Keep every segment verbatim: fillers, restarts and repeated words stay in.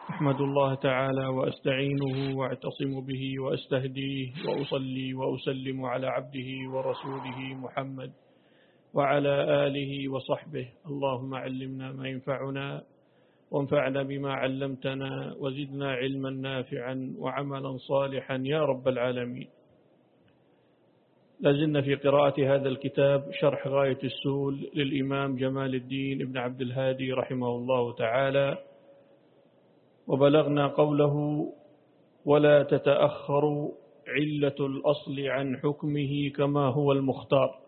أحمد الله تعالى وأستعينه وأعتصم به وأستهديه وأصلي وأسلم على عبده ورسوله محمد وعلى آله وصحبه. اللهم علمنا ما ينفعنا وانفعنا بما علمتنا وزدنا علما نافعا وعملا صالحا يا رب العالمين. لازلنا في قراءة هذا الكتاب شرح غاية السول للإمام جمال الدين ابن عبد الهادي رحمه الله تعالى، وبلغنا قوله: ولا تتأخر علة الأصل عن حكمه كما هو المختار،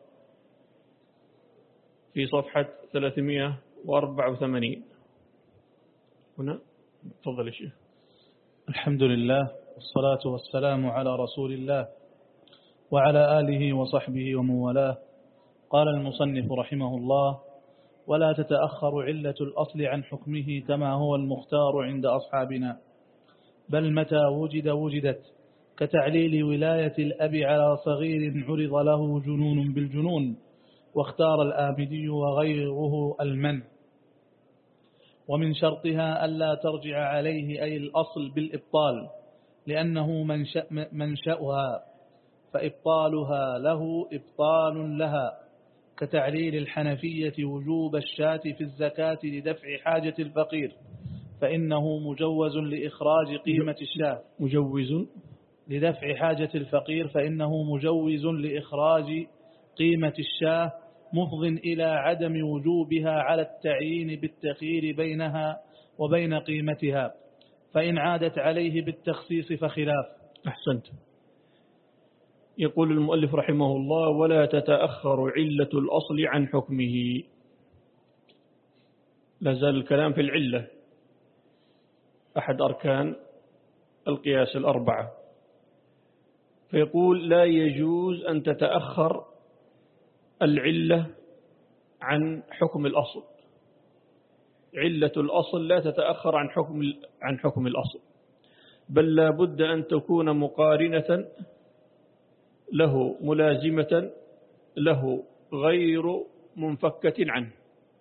في صفحة ثلاثمائة وأربعة وثمانين. هنا تفضل الشيخ. الحمد لله والصلاة والسلام على رسول الله وعلى آله وصحبه ومن والاه. قال المصنف رحمه الله: ولا تتأخر علة الأصل عن حكمه كما هو المختار عند أصحابنا، بل متى وجد وجدت، كتعليل ولاية الأب على صغير عرض له جنون بالجنون، واختار الآمدي وغيره المنع. ومن شرطها ألا ترجع عليه أي الأصل بالإبطال، لأنه منشأ منشأها، فإبطالها له إبطال لها، كتعليل الحنفية وجوب الشاة في الزكاة لدفع حاجة الفقير، فإنه مجوز لإخراج قيمة الشاة مجوز لدفع حاجة الفقير فإنه مجوز لإخراج قيمة الشاة، مفض إلى عدم وجوبها على التعيين بالتخيير بينها وبين قيمتها، فإن عادت عليه بالتخصيص فخلاف. أحسنت. يقول المؤلف رحمه الله: ولا تتأخر علة الأصل عن حكمه. لازال الكلام في العلة، أحد أركان القياس الأربعة. فيقول: لا يجوز أن تتأخر العلة عن حكم الأصل. علة الأصل لا تتأخر عن حكم عن حكم الأصل، بل لا بد أن تكون مقارنة له، ملازمة له، غير منفكة عنه.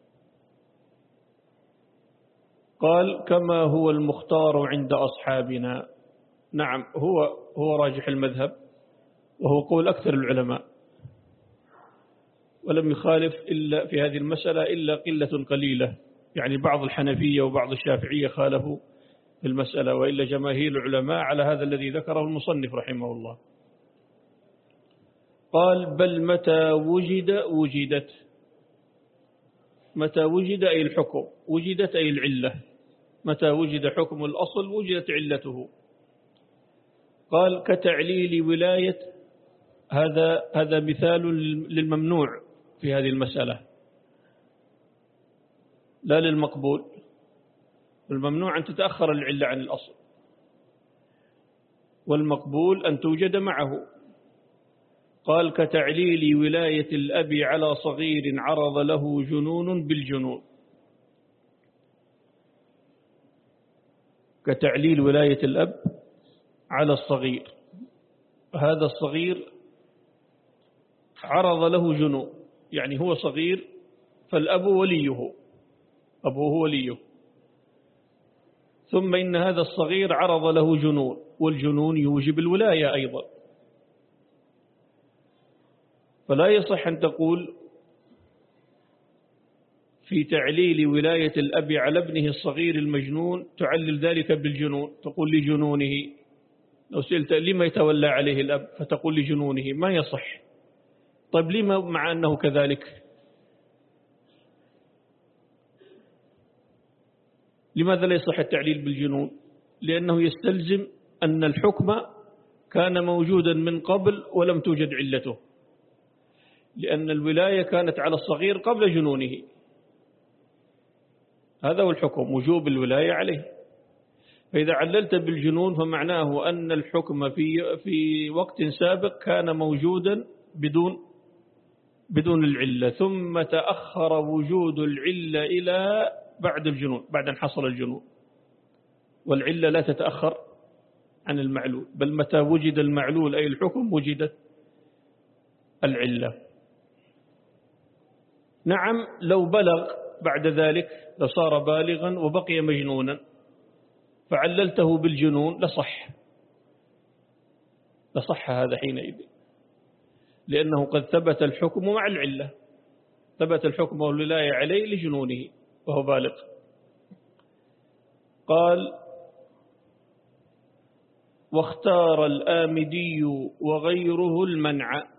قال: كما هو المختار عند أصحابنا. نعم، هو هو راجح المذهب، وهو قول أكثر العلماء، ولم يخالف إلا في هذه المسألة إلا قلة قليلة، يعني بعض الحنفية وبعض الشافعية خالفوا في المسألة، وإلا جماهير العلماء على هذا الذي ذكره المصنف رحمه الله. قال: بل متى وجد وجدت. متى وجد أي الحكم، وجدت أي العلة. متى وجد حكم الأصل وجدت علته. قال: كتعليل ولاية. هذا هذا مثال للممنوع في هذه المسألة، لا للمقبول. الممنوع أن تتأخر العلة عن الأصل، والمقبول أن توجد معه. قال: كتعليل ولاية الأب على صغير عرض له جنون بالجنون. كتعليل ولاية الأب على الصغير، هذا الصغير عرض له جنون، يعني هو صغير فالأب وليه، أبوه وليه، ثم إن هذا الصغير عرض له جنون، والجنون يوجب الولاية أيضا. فلا يصح أن تقول في تعليل ولاية الأب على ابنه الصغير المجنون تعلل ذلك بالجنون، تقول لجنونه. لو سئلت لما يتولى عليه الأب فتقول لجنونه، ما يصح. طيب لما مع أنه كذلك؟ لماذا لا يصح التعليل بالجنون؟ لأنه يستلزم أن الحكم كان موجودا من قبل ولم توجد علته، لأن الولاية كانت على الصغير قبل جنونه. هذا هو الحكم، وجوب الولاية عليه. فإذا عللت بالجنون فمعناه أن الحكم في في وقت سابق كان موجودا بدون بدون العلة، ثم تأخر وجود العلة إلى بعد الجنون، بعد أن حصل الجنون. والعلة لا تتأخر عن المعلول، بل متى وجد المعلول أي الحكم وجدت العلة. نعم، لو بلغ بعد ذلك لصار بالغا وبقي مجنونا، فعللته بالجنون لصح لصح هذا حينئذ، لأنه قد ثبت الحكم مع العلة، ثبت الحكم والولاية عليه لجنونه وهو بالغ. قال واختار الآمدي وغيره المنع.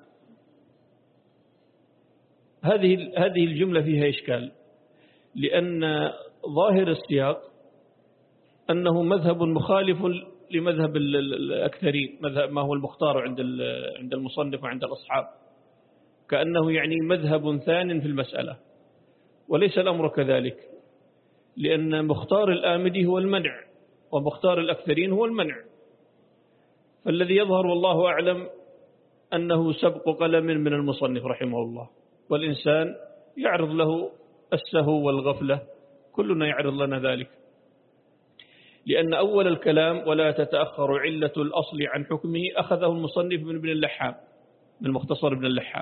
هذه هذه الجملة فيها إشكال، لأن ظاهر السياق أنه مذهب مخالف لمذهب الأكثرين، مذهب ما هو المختار عند عند المصنف وعند الأصحاب، كأنه يعني مذهب ثان في المسألة، وليس الأمر كذلك، لأن مختار الآمدي هو المنع ومختار الأكثرين هو المنع. فالذي يظهر والله أعلم أنه سبق قلم من المصنف رحمه الله، والإنسان يعرض له السهو والغفلة، كلنا يعرض لنا ذلك، لأن أول الكلام ولا تتأخر علة الأصل عن حكمه أخذه المصنف من ابن اللحام، من مختصر ابن اللحام،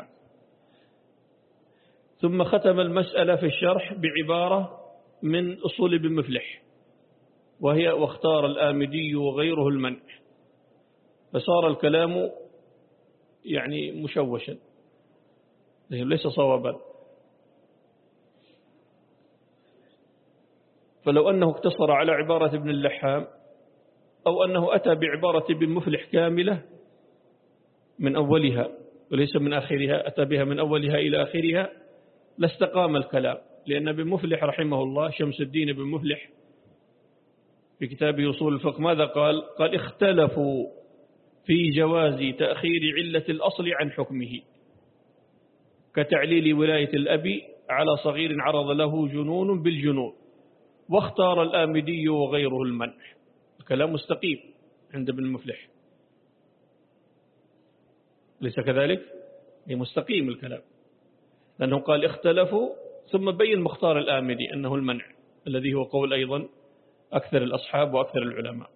ثم ختم المسألة في الشرح بعبارة من أصول ابن مفلح، وهي واختار الآمدي وغيره المنع، فصار الكلام يعني مشوشا ليس صوابا. فلو أنه اقتصر على عبارة ابن اللحام، أو أنه أتى بعبارة ابن مفلح كاملة من أولها وليس من آخرها، أتى بها من أولها إلى آخرها، لاستقام الكلام، لأن ابن مفلح رحمه الله شمس الدين ابن مفلح في كتابه أصول الفقه ماذا قال؟ قال اختلفوا في جواز تأخير علة الأصل عن حكمه، كتعليل ولاية الأب على صغير عرض له جنون بالجنون، واختار الآمدي وغيره المنع. الكلام مستقيم عند ابن المفلح، ليس كذلك؟ مستقيم الكلام، لأنه قال اختلفوا ثم بين مختار الآمدي أنه المنع، الذي هو قول أيضا أكثر الأصحاب وأكثر العلماء.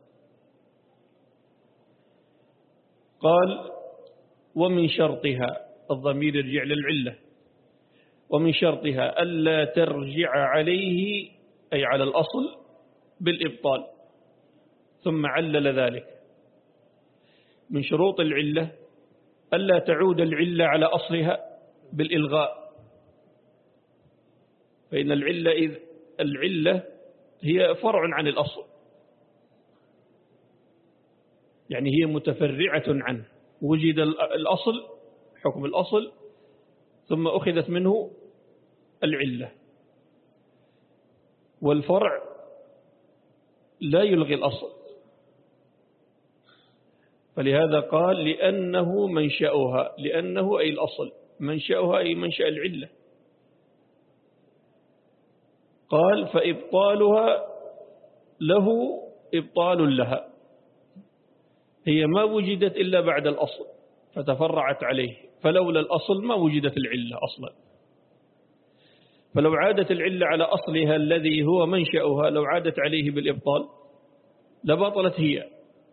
قال ومن شرطها، الضمير يرجع للعلة، ومن شرطها ألا ترجع عليه أي على الأصل بالإبطال، ثم علل ذلك. من شروط العلة ألا تعود العلة على أصلها بالإلغاء، فإن العلة إذ العلة هي فرع عن الأصل، يعني هي متفرعة عنه، وجد الأصل حكم الأصل ثم أخذت منه العلة، والفرع لا يلغي الأصل، فلهذا قال لأنه منشأها، لأنه أي الأصل، منشأها أي منشأ العلة. قال فإبطالها له إبطال لها، هي ما وجدت إلا بعد الأصل فتفرعت عليه، فلولا الأصل ما وجدت العلة أصلا، فلو عادت العلة على أصلها الذي هو منشأها، لو عادت عليه بالإبطال لبطلت هي.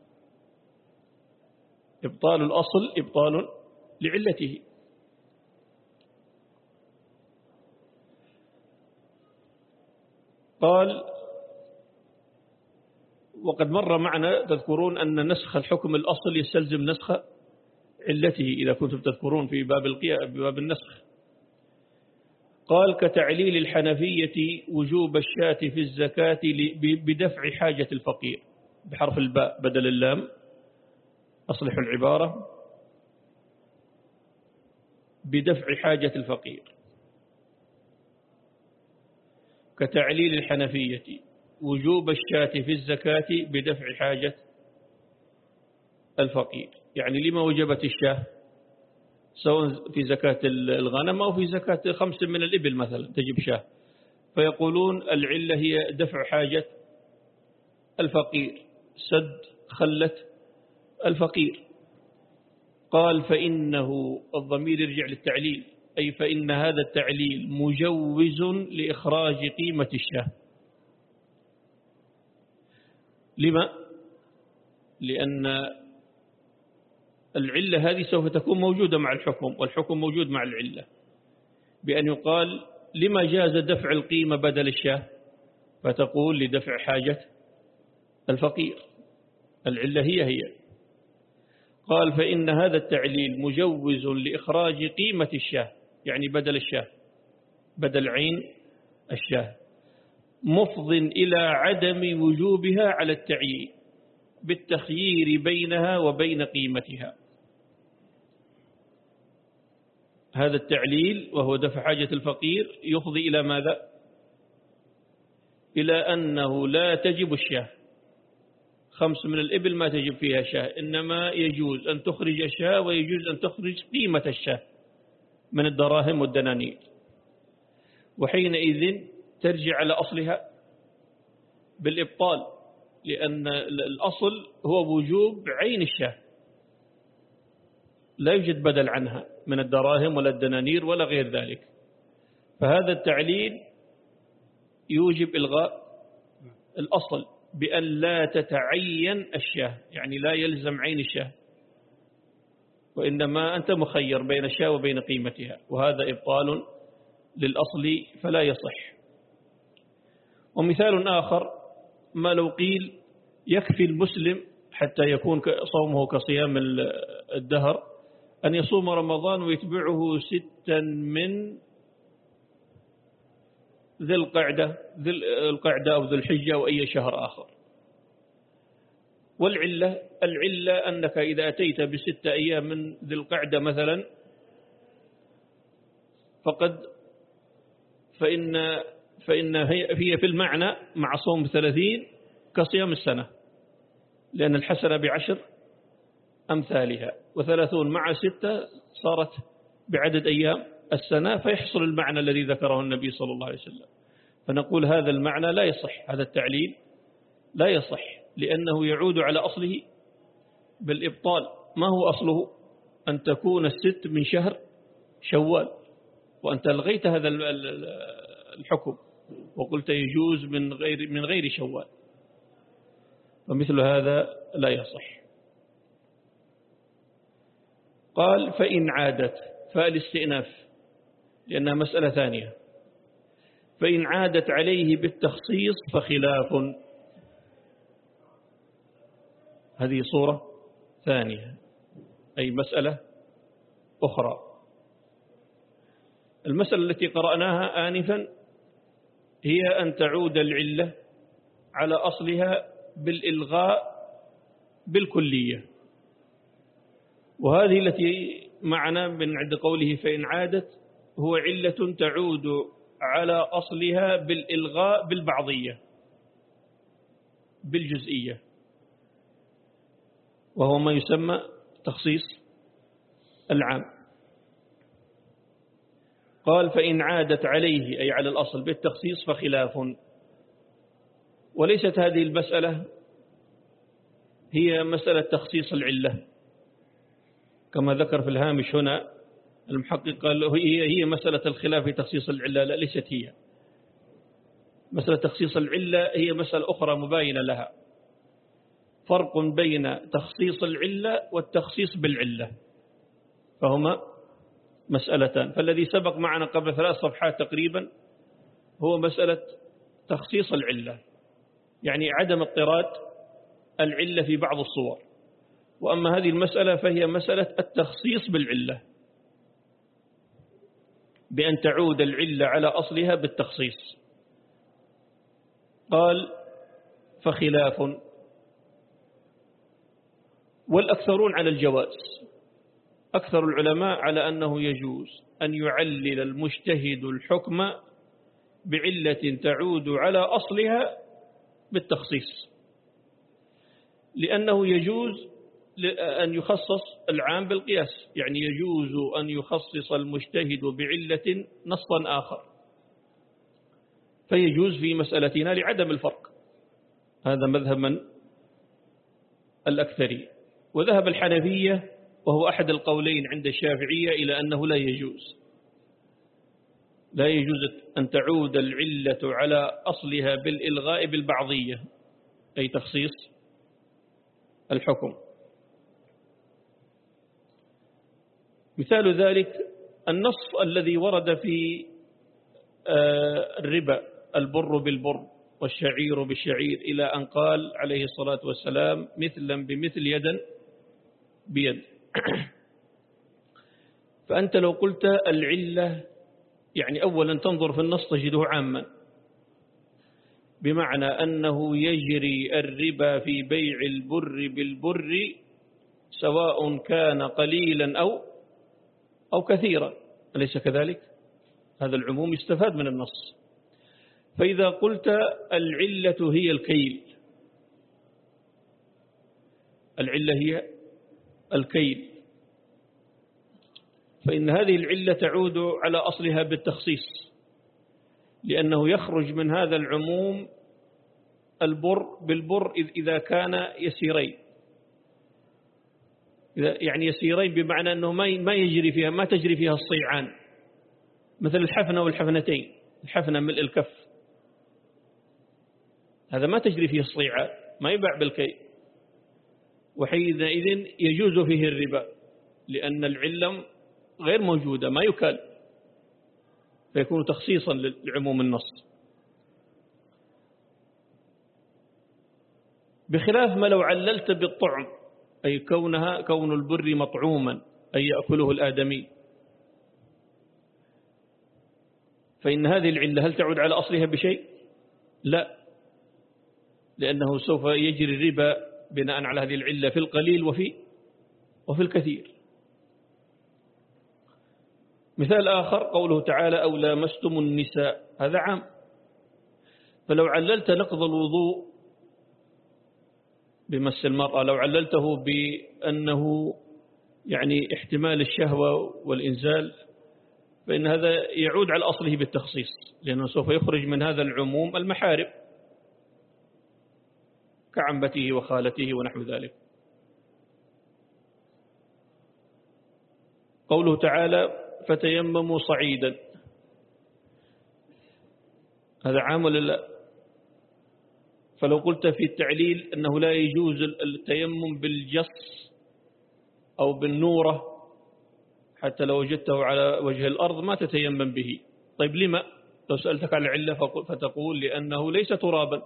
إبطال الأصل إبطال لعلته. قال وقد مر معنا تذكرون أن نسخ الحكم الأصل يستلزم نسخ علته إذا كنتم تذكرون في باب باب النسخ. قال كتعليل الحنفية وجوب الشاة في الزكاة بدفع حاجة الفقير، بحرف الباء بدل اللام، أصلحوا العبارة، بدفع حاجة الفقير. كتعليل الحنفية وجوب الشاة في الزكاة بدفع حاجة الفقير، يعني لما وجبت الشاة سواء في زكاة الغنم أو في زكاة خمس من الإبل مثلا تجب شاة، فيقولون العلة هي دفع حاجة الفقير، سد خلة الفقير. قال فإنه الضمير يرجع للتعليل، أي فإن هذا التعليل مجوز لإخراج قيمة الشاة. لما؟ لأن العلة هذه سوف تكون موجودة مع الحكم، والحكم موجود مع العلة، بأن يقال لما جاز دفع القيمة بدل الشاة، فتقول لدفع حاجة الفقير، العلة هي هي. قال فإن هذا التعليل مجوز لإخراج قيمة الشاه، يعني بدل الشاه، بدل عين الشاه، مفض إلى عدم وجوبها على التعيين بالتخيير بينها وبين قيمتها. هذا التعليل وهو دفع حاجة الفقير يفضي إلى ماذا؟ إلى أنه لا تجب الشاه، خمس من الإبل ما تجب فيها شاه، إنما يجوز أن تخرج الشاه ويجوز أن تخرج قيمة الشاه من الدراهم والدنانير، وحينئذ ترجع على أصلها بالإبطال، لأن الأصل هو وجوب عين الشاه، لا يوجد بدل عنها من الدراهم ولا الدنانير ولا غير ذلك. فهذا التعليل يوجب إلغاء الأصل بأن لا تتعين الشاه، يعني لا يلزم عين الشاه، وإنما أنت مخير بين الشاه وبين قيمتها، وهذا إبطال للأصل فلا يصح. ومثال آخر ما لو قيل يكفي المسلم حتى يكون صومه كصيام الدهر أن يصوم رمضان ويتبعه ستا من ذي القعدة ذي القعدة أو ذي الحجة أو أي شهر آخر. والعلة العلة أنك إذا أتيت بستة أيام من ذي القعدة مثلا فقد فإن فإن هي في المعنى مع صوم ثلاثين كصيام السنة، لأن الحسنة بعشر أمثالها، وثلاثون مع ستة صارت بعدد أيام السنة، فيحصل المعنى الذي ذكره النبي صلى الله عليه وسلم. فنقول هذا المعنى لا يصح، هذا التعليل لا يصح، لأنه يعود على أصله بالإبطال. ما هو أصله؟ أن تكون الست من شهر شوال، وأنت لغيت هذا الحكم وقلت يجوز من غير من غير شوال، فمثل هذا لا يصح. قال فإن عادت، فالاستئناف لأنها مسألة ثانية، فإن عادت عليه بالتخصيص فخلاف، هذه صورة ثانية أي مسألة أخرى. المسألة التي قرأناها آنفا هي أن تعود العلة على أصلها بالإلغاء بالكلية، وهذه التي معنا من عند قوله فإن عادت هو علة تعود على أصلها بالإلغاء بالبعضية بالجزئية، وهو ما يسمى تخصيص العام. قال فإن عادت عليه أي على الأصل بالتخصيص فخلاف، وليست هذه المسألة هي مسألة تخصيص العلة كما ذكر في الهامش هنا المحقق، قال هي هي مسألة الخلاف في تخصيص العلة، لا ليست هي مسألة تخصيص العلة، هي مسألة أخرى مباينة لها، فرق بين تخصيص العلة والتخصيص بالعلة، فهما مسألتان. فالذي سبق معنا قبل ثلاث صفحات تقريبا هو مسألة تخصيص العلة، يعني عدم اضطراد العلة في بعض الصور، وأما هذه المسألة فهي مسألة التخصيص بالعلة بأن تعود العلة على أصلها بالتخصيص. قال فخلاف، والأكثرون على الجواز، أكثر العلماء على أنه يجوز أن يعلل المجتهد الحكم بعلة تعود على أصلها بالتخصيص، لأنه يجوز أن يخصص العام بالقياس، يعني يجوز أن يخصص المجتهد بعلة نصا آخر، فيجوز في مسألتنا لعدم الفرق. هذا مذهب من الأكثرين. وذهب الحنفية وهو أحد القولين عند الشافعية إلى أنه لا يجوز لا يجوز أن تعود العلة على أصلها بالإلغاء بالبعضية أي تخصيص الحكم. مثال ذلك النص الذي ورد في الربا البر بالبر والشعير بالشعير إلى أن قال عليه الصلاة والسلام مثلا بمثل يدا بيد. فأنت لو قلت العلة يعني أولا تنظر في النص تجده عاما، بمعنى أنه يجري الربا في بيع البر بالبر سواء كان قليلا أو أو كثيرا، أليس كذلك؟ هذا العموم يستفاد من النص. فإذا قلت العلة هي الكيل، العلة هي الكيل، فإن هذه العلة تعود على أصلها بالتخصيص، لأنه يخرج من هذا العموم البر بالبر إذا كان يسيرين، يعني يسيرين بمعنى أنه ما يجري فيها ما تجري فيها الصيعان، مثل الحفنة والحفنتين، الحفنة ملء الكف هذا ما تجري فيه الصيعان، ما يباع بالكي، وحينئذ يجوز فيه الربا لأن العلم غير موجودة ما يكال، فيكون تخصيصا لعموم النص. بخلاف ما لو عللت بالطعم، أي كونها كون البر مطعوما أي يأكله الآدمي، فإن هذه العلة هل تعود على أصلها بشيء؟ لا، لأنه سوف يجري الربا بناء على هذه العلة في القليل وفي وفي الكثير. مثال آخر قوله تعالى أو لامستم النساء، هذا عام، فلو عللت نقض الوضوء بمس المرأة، لو عللته بأنه يعني احتمال الشهوة والإنزال، فإن هذا يعود على أصله بالتخصيص، لأنه سوف يخرج من هذا العموم المحارم كعمته وخالته ونحو ذلك. قوله تعالى فتيمموا صعيدا، هذا عام ولا لا؟ فلو قلت في التعليل أنه لا يجوز التيمم بالجص أو بالنورة حتى لو وجدته على وجه الأرض ما تتيمم به، طيب لما؟ لو سألتك على العلة فتقول لأنه ليس ترابا،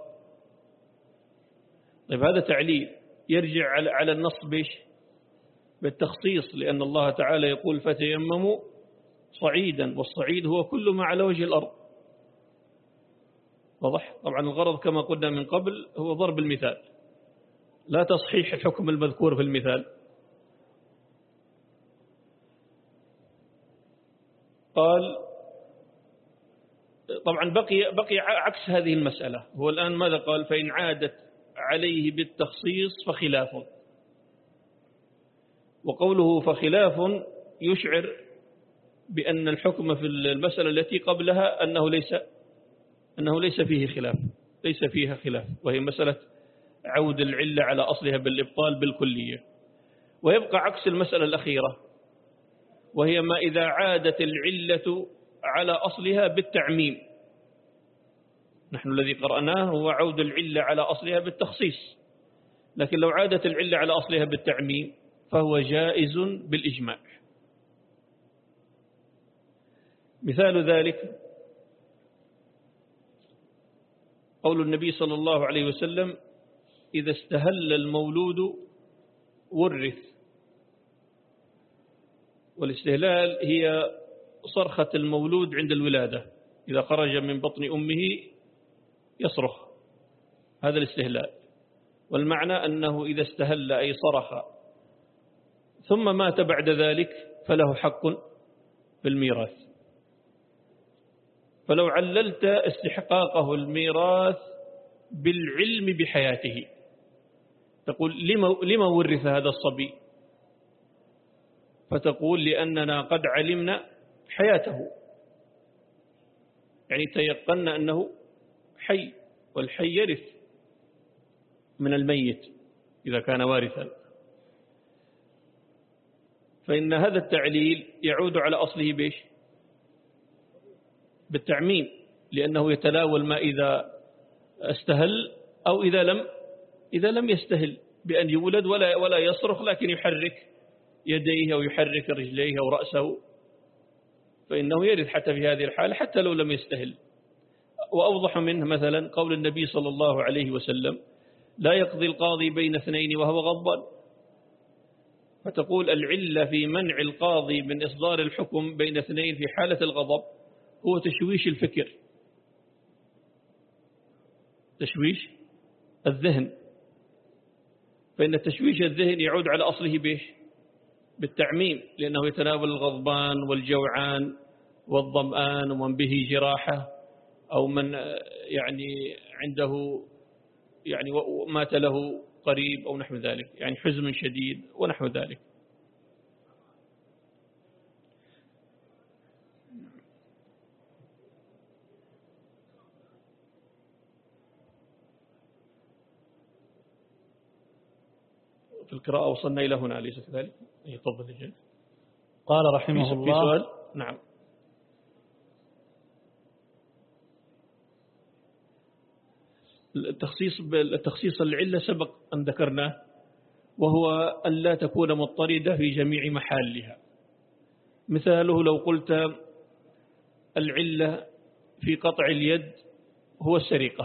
طيب هذا تعليل يرجع على النص بيش بالتخصيص، لأن الله تعالى يقول فتيمموا صعيدا، والصعيد هو كل ما على وجه الأرض، واضح؟ طبعا الغرض كما قلنا من قبل هو ضرب المثال، لا تصحيح الحكم المذكور في المثال. قال طبعا بقي بقي عكس هذه المسألة، هو الآن ماذا قال؟ فإن عادت عليه بالتخصيص فخلاف، وقوله فخلاف يشعر بأن الحكم في المسألة التي قبلها أنه ليس أنه ليس فيه خلاف، ليس فيها خلاف، وهي مسألة عود العلة على أصلها بالإبطال بالكلية. ويبقى عكس المسألة الأخيرة، وهي ما إذا عادت العلة على أصلها بالتعميم، نحن الذي قرأناه هو عود العلة على أصلها بالتخصيص، لكن لو عادت العلة على أصلها بالتعميم فهو جائز بالإجماع. مثال ذلك قول النبي صلى الله عليه وسلم إذا استهل المولود ورث، والاستهلال هي صرخة المولود عند الولادة، إذا خرج من بطن أمه يصرخ، هذا الاستهلال، والمعنى أنه إذا استهل أي صرخ ثم مات بعد ذلك فله حق في الميراث. فلو عللت استحقاقه الميراث بالعلم بحياته تقول لما, لما ورث هذا الصبي؟ فتقول لأننا قد علمنا حياته، يعني تيقنا أنه حي، والحي يرث من الميت إذا كان وارثا. فإن هذا التعليل يعود على أصله بيش بالتعميم، لأنه يتناول ما إذا استهل أو إذا لم إذا لم يستهل، بأن يولد ولا ولا يصرخ لكن يحرك يديه أو يحرك رجليه أو رأسه، فإنه يرث حتى في هذه الحالة حتى لو لم يستهل. وأوضح منه مثلا قول النبي صلى الله عليه وسلم لا يقضي القاضي بين اثنين وهو غضبان، فتقول العلة في منع القاضي من إصدار الحكم بين اثنين في حالة الغضب هو تشويش الفكر، تشويش الذهن، فإن تشويش الذهن يعود على أصله به بالتعميم، لأنه يتناول الغضبان والجوعان والظمآن ومن به جراحة أو من يعني عنده يعني مات له قريب أو نحو ذلك، يعني حزن شديد ونحو ذلك. في القراءة وصلنا إلى هنا أليس كذلك؟ يطبق الجن. قال رحمه الله. في سؤال؟ نعم. التخصيص التخصيص العلة سبق أن ذكرناه، وهو أن لا تكون مضطردة في جميع محلها. مثاله لو قلت العلة في قطع اليد هو السرقة،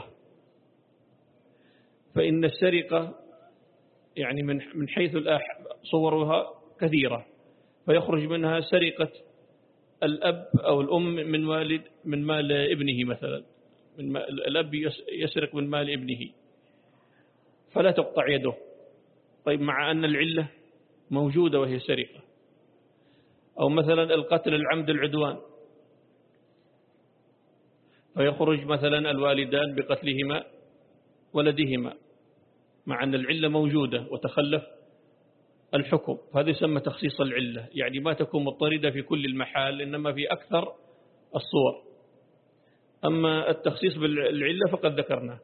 فإن السرقة يعني من من حيث صورها كثيرة، فيخرج منها سرقة الأب أو الأم من والد من مال ابنه مثلا، من الأب يسرق من مال ابنه فلا تقطع يده، طيب مع أن العلة موجودة وهي سرقة. أو مثلا القتل العمد العدوان، فيخرج مثلا الوالدان بقتلهما ولدهما مع أن العلة موجودة وتخلف الحكم، فهذا يسمى تخصيص العلة، يعني ما تكون مضطردة في كل المحال إنما في أكثر الصور. أما التخصيص بالعلة فقد ذكرناه.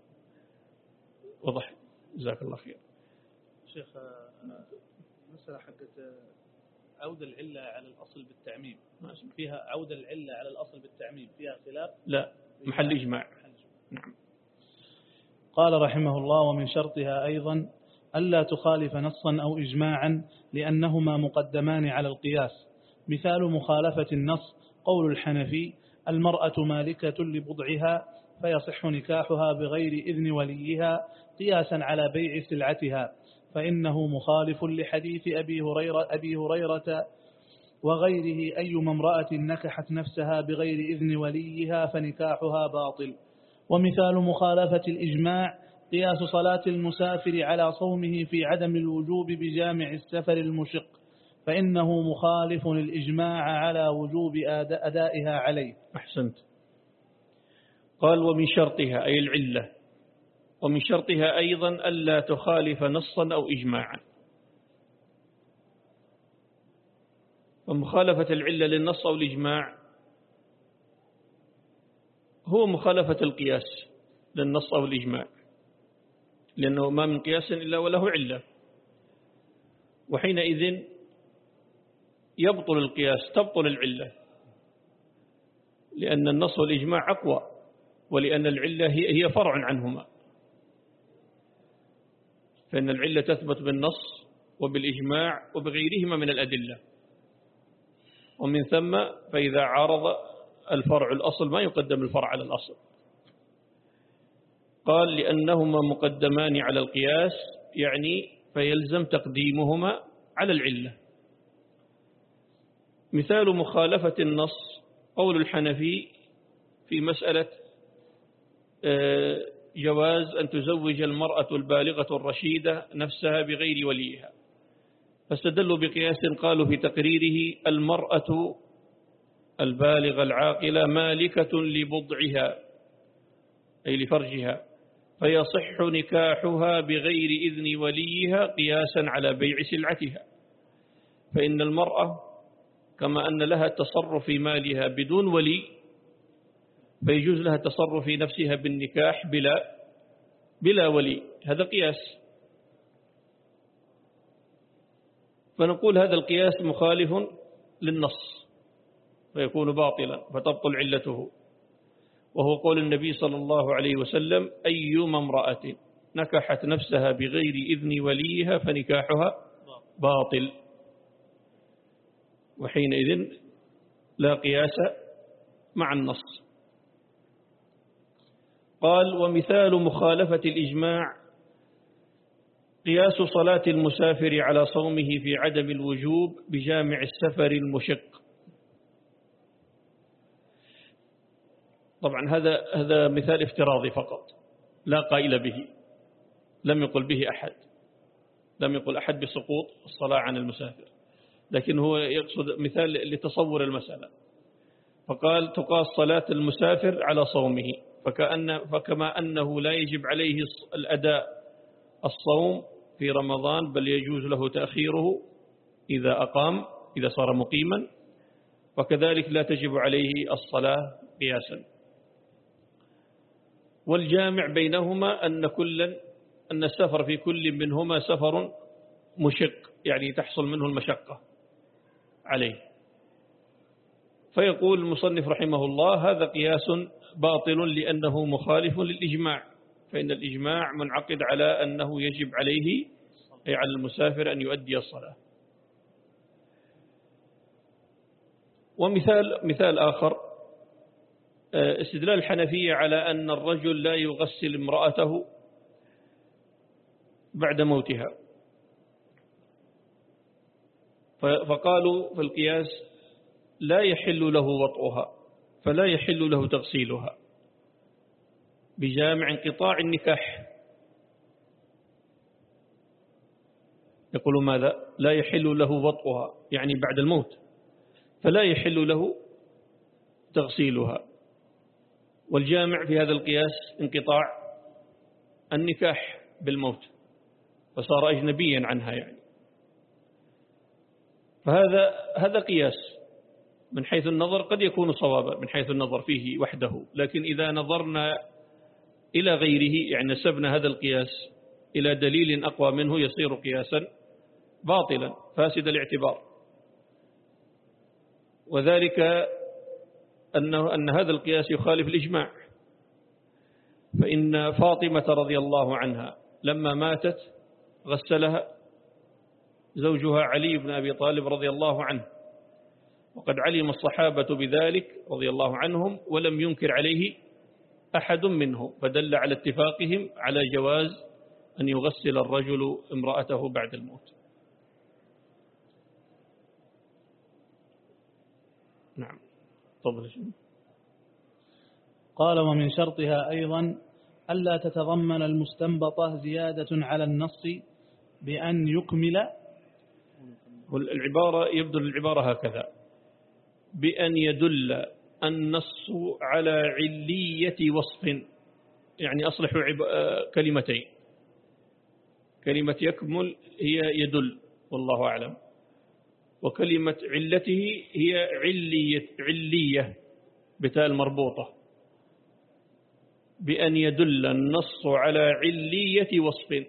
وضح، جزاك الله خير. شيخ المسألة حقت عود العلة على الأصل بالتعميم، فيها عود العلة على الأصل بالتعميم فيها خلاف؟ لا، محل إجماع. نعم. قال رحمه الله: ومن شرطها أيضا ألا تخالف نصا أو إجماعا لأنهما مقدمان على القياس. مثال مخالفة النص قول الحنفي: المرأة مالكة لبضعها فيصح نكاحها بغير إذن وليها قياسا على بيع سلعتها، فإنه مخالف لحديث أبي هريرة, أبي هريرة وغيره: أيما امرأة نكحت نفسها بغير إذن وليها فنكاحها باطل. ومثال مخالفة الإجماع قياس صلاة المسافر على صومه في عدم الوجوب بجامع السفر المشق، فإنه مخالف للإجماع على وجوب أدائها عليه. أحسنت. قال: ومن شرطها أي العلة، ومن شرطها أيضا ألا تخالف نصا أو إجماعا. ومخالفة العلة للنص أو الإجماع هو مخالفة القياس للنص أو الإجماع، لأنه ما من قياس إلا وله علة، وحينئذ يبطل القياس، تبطل العلة، لأن النص والإجماع أقوى، ولأن العلة هي فرع عنهما، فإن العلة تثبت بالنص وبالإجماع وبغيرهما من الأدلة، ومن ثم فإذا عارض الفرع الأصل ما يقدم الفرع على الأصل. قال: لأنهما مقدمان على القياس، يعني فيلزم تقديمهما على العلة. مثال مخالفة النص قول الحنفي في مسألة جواز أن تزوج المرأة البالغة الرشيدة نفسها بغير وليها، فاستدلوا بقياس قالوا في تقريره: المرأة البالغة العاقلة مالكة لبضعها أي لفرجها، فيصح نكاحها بغير إذن وليها قياسا على بيع سلعتها، فإن المرأة كما أن لها التصرف في مالها بدون ولي، فيجوز لها التصرف في نفسها بالنكاح بلا بلا ولي، هذا قياس. فنقول هذا القياس مخالف للنص فيكون باطلا، فتبطل علته، وهو قول النبي صلى الله عليه وسلم: أيما امرأة نكحت نفسها بغير إذن وليها فنكاحها باطل، وحينئذ لا قياس مع النص. قال ومثال مخالفة الإجماع قياس صلاة المسافر على صومه في عدم الوجوب بجامع السفر المشق. طبعا هذا هذا مثال افتراضي فقط لا قائل به، لم يقل به أحد، لم يقل أحد بسقوط الصلاة عن المسافر، لكن هو يقصد مثال لتصور المسألة. فقال تقاس صلاة المسافر على صومه، فكأن فكما أنه لا يجب عليه الأداء الصوم في رمضان بل يجوز له تأخيره إذا أقام إذا صار مقيما، وكذلك لا تجب عليه الصلاة قياسا. والجامع بينهما أن كلا أن السفر في كل منهما سفر مشق، يعني تحصل منه المشقة عليه. فيقول المصنف رحمه الله هذا قياس باطل لأنه مخالف للإجماع، فإن الإجماع منعقد على أنه يجب عليه أي على المسافر أن يؤدي الصلاة. ومثال مثال آخر استدلال الحنفية على أن الرجل لا يغسل امرأته بعد موتها، فقالوا في القياس لا يحل له وطئها فلا يحل له تغسيلها بجامع انقطاع النكاح. يقول ماذا؟ لا يحل له وطئها يعني بعد الموت، فلا يحل له تغسيلها. والجامع في هذا القياس انقطاع النكاح بالموت، فصار أجنبيا عنها يعني. فهذا هذا قياس من حيث النظر قد يكون صوابا من حيث النظر فيه وحده، لكن إذا نظرنا إلى غيره يعني نسبنا هذا القياس إلى دليل أقوى منه يصير قياسا باطلا فاسد الاعتبار. وذلك أنه أن هذا القياس يخالف الإجماع، فإن فاطمة رضي الله عنها لما ماتت غسلها زوجها علي بن أبي طالب رضي الله عنه، وقد علم الصحابة بذلك رضي الله عنهم ولم ينكر عليه أحد منهم، فدل على اتفاقهم على جواز أن يغسل الرجل امرأته بعد الموت. نعم تفضل. قال ومن شرطها أيضا ألا تتضمن المستنبطة زيادة على النص بأن يكمل. والعبارة يبدو العبارة هكذا: بأن يدل النص على علية وصف، يعني أصلحوا كلمتين، كلمة يكمل هي يدل والله أعلم، وكلمة علته هي علية علية بتاء المربوطة. بأن يدل النص على علية وصف.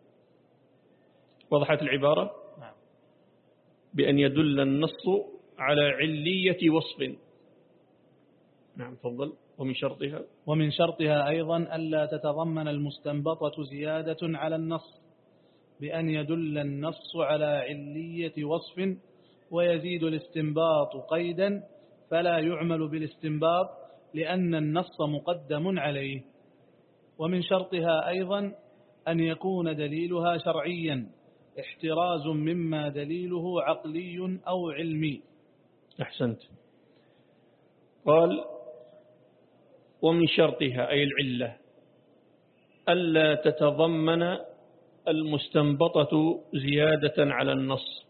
وضحت العبارة؟ نعم. بأن يدل النص على علية وصف. نعم تفضل. ومن شرطها ومن شرطها أيضا ألا تتضمن المستنبطة زيادة على النص بأن يدل النص على علية وصف ويزيد الاستنباط قيدا فلا يعمل بالاستنباط لأن النص مقدم عليه. ومن شرطها أيضا أن يكون دليلها شرعيا احتراز مما دليله عقلي أو علمي. أحسنت. قال ومن شرطها أي العلة ألا تتضمن المستنبطة زيادة على النص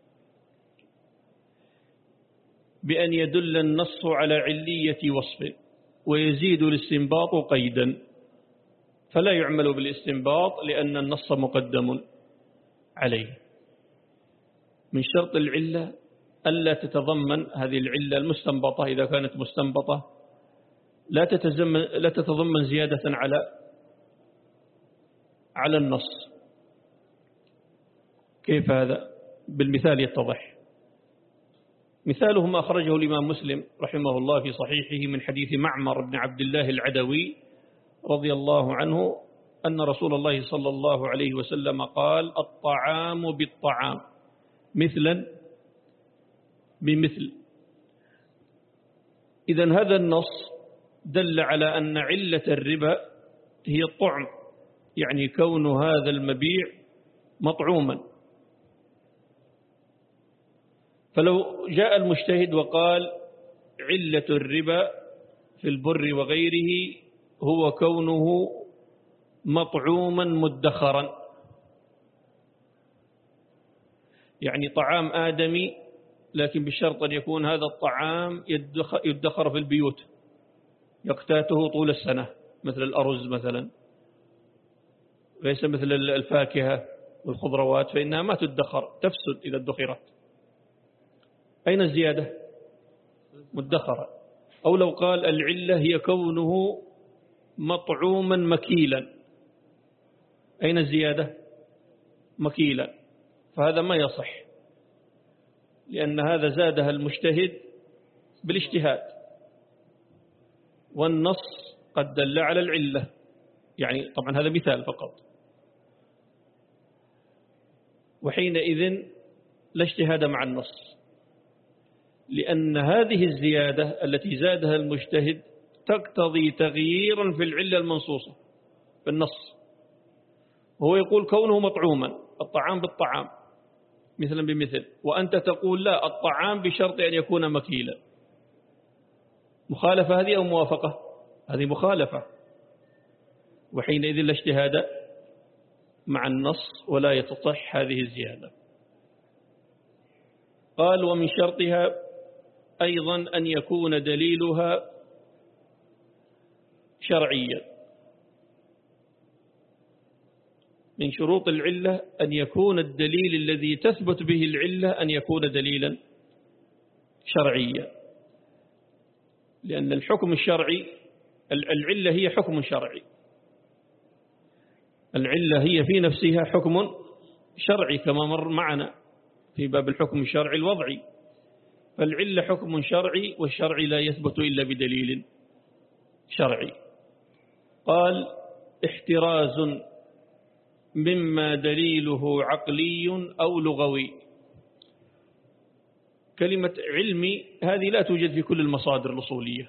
بأن يدل النص على علية وصف ويزيد الاستنباط قيدا فلا يعمل بالاستنباط لأن النص مقدم عليه. من شرط العلة ألا تتضمن هذه العلة المستنبطة إذا كانت مستنبطة لا تتضمن لا تتضمن زيادة على على النص. كيف هذا؟ بالمثال يتضح. مثاله ما أخرجه الإمام مسلم رحمه الله في صحيحه من حديث معمر بن عبد الله العدوي رضي الله عنه أن رسول الله صلى الله عليه وسلم قال الطعام بالطعام مثلا بمثل. إذن هذا النص دل على أن علة الربا هي الطعم، يعني كون هذا المبيع مطعوما. فلو جاء المجتهد وقال علة الربا في البر وغيره هو كونه مطعوما مدخرا، يعني طعام آدمي لكن بشرط أن يكون هذا الطعام يدخر في البيوت يقتاته طول السنة، مثل الأرز مثلا، ليس مثل الفاكهة والخضروات فإنها ما تدخر، تفسد إذا ادخرت. أين الزيادة؟ مدخرة. أو لو قال العلة هي كونه مطعوما مكيلا، أين الزيادة؟ مكيلا، فهذا ما يصح، لأن هذا زادها المجتهد بالاجتهاد، والنص قد دل على العلة، يعني طبعا هذا مثال فقط. وحينئذ لا اجتهاد مع النص، لأن هذه الزيادة التي زادها المجتهد تقتضي تغييرا في العلة المنصوصة في النص، وهو يقول كونه مطعوما، الطعام بالطعام مثلا بمثل، وأنت تقول لا، الطعام بشرط أن يكون مكيلا. مخالفة هذه أو موافقة؟ هذه مخالفة، وحينئذ لا اجتهاد مع النص ولا يتصح هذه الزيادة. قال ومن شرطها أيضا أن يكون دليلها شرعيا. من شروط العلة أن يكون الدليل الذي تثبت به العلة أن يكون دليلا شرعيا، لأن الحكم الشرعي، العلة هي حكم شرعي، العلة هي في نفسها حكم شرعي كما مر معنا في باب الحكم الشرعي الوضعي. فالعلة حكم شرعي، والشرع لا يثبت إلا بدليل شرعي. قال احتراز مما دليله عقلي أو لغوي. كلمة علمي هذه لا توجد في كل المصادر الأصولية،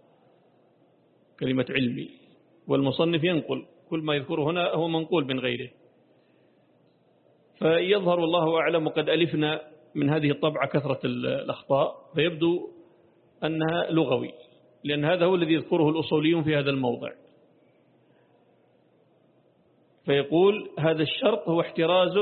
كلمة علمي، والمصنف ينقل كل ما يذكره هنا هو منقول من غيره. فيظهر الله أعلم وقد ألفنا من هذه الطبعة كثرة الأخطاء، فيبدو أنها لغوي، لأن هذا هو الذي يذكره الأصوليون في هذا الموضع. فيقول هذا الشرط هو احتراز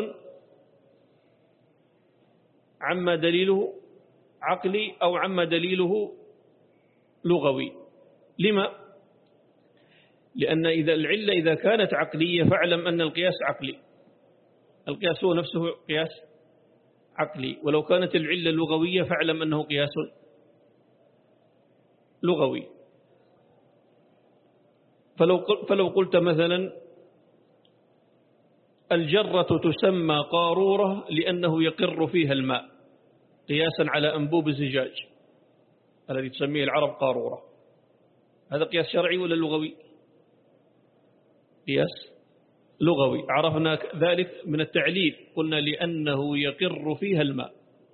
عما دليله عقلي أو عما دليله لغوي. لما؟ لأن إذا العلة إذا كانت عقلية فاعلم أن القياس عقلي، القياس هو نفسه قياس عقلي. ولو كانت العلة لغوية فاعلم أنه قياس لغوي. فلو فلو قلت مثلا الجرة تسمى قارورة لأنه يقر فيها الماء، قياسا على أنبوب الزجاج الذي تسميه العرب قارورة، هذا قياس شرعي ولا لغوي؟ قياس لغوي. عرفنا ذلك من التعليل، قلنا لأنه يقر فيها الماء،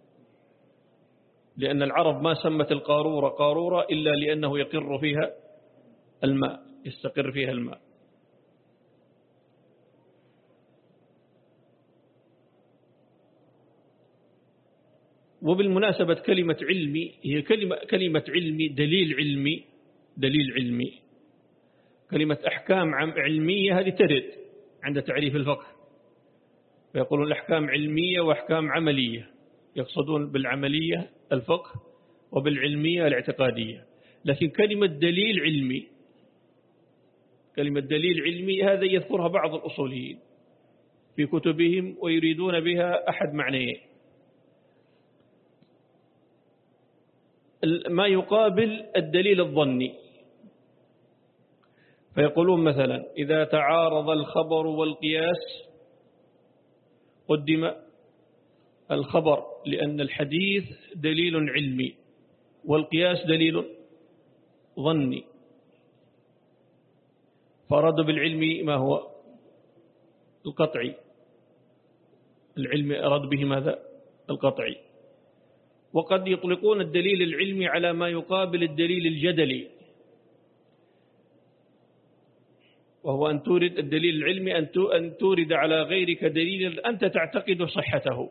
لأن العرب ما سمت القارورة قارورة إلا لأنه يقر فيها الماء، يستقر فيها الماء. وبالمناسبة كلمة علمي هي كلمة, كلمة علمي دليل علمي، دليل علمي. كلمة أحكام علمية هذه ترد عند تعريف الفقه، فيقولون الأحكام علمية وأحكام عملية، يقصدون بالعملية الفقه وبالعلمية الاعتقادية. لكن كلمة دليل علمي، كلمة دليل علمي هذا يذكرها بعض الأصوليين في كتبهم ويريدون بها أحد معنيين: ما يقابل الدليل الظني. فيقولون مثلا إذا تعارض الخبر والقياس قدم الخبر لأن الحديث دليل علمي والقياس دليل ظني، فرد بالعلم ما هو القطعي، العلم أراد به ماذا؟ القطعي. وقد يطلقون الدليل العلمي على ما يقابل الدليل الجدلي، وهو أن تورد الدليل العلمي أن تورد على غيرك دليل أنت تعتقد صحته.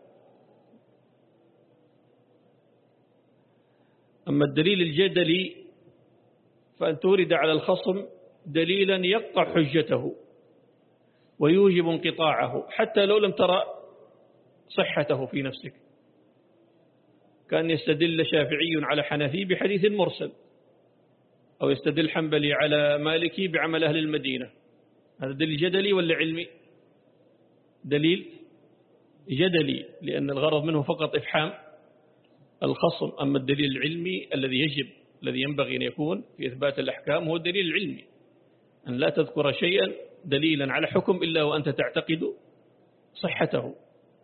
أما الدليل الجدلي فأن تورد على الخصم دليلا يقطع حجته ويوجب انقطاعه حتى لو لم ترى صحته في نفسك، كان يستدل شافعي على حنفي بحديث مرسل، أو يستدل حنبلي على مالكي بعمل أهل المدينة. هذا دليل جدلي ولا علمي؟ دليل جدلي، لأن الغرض منه فقط إفحام الخصم. أما الدليل العلمي الذي يجب الذي ينبغي أن يكون في إثبات الأحكام هو الدليل العلمي، أن لا تذكر شيئا دليلا على حكم إلا وأنت تعتقد صحته.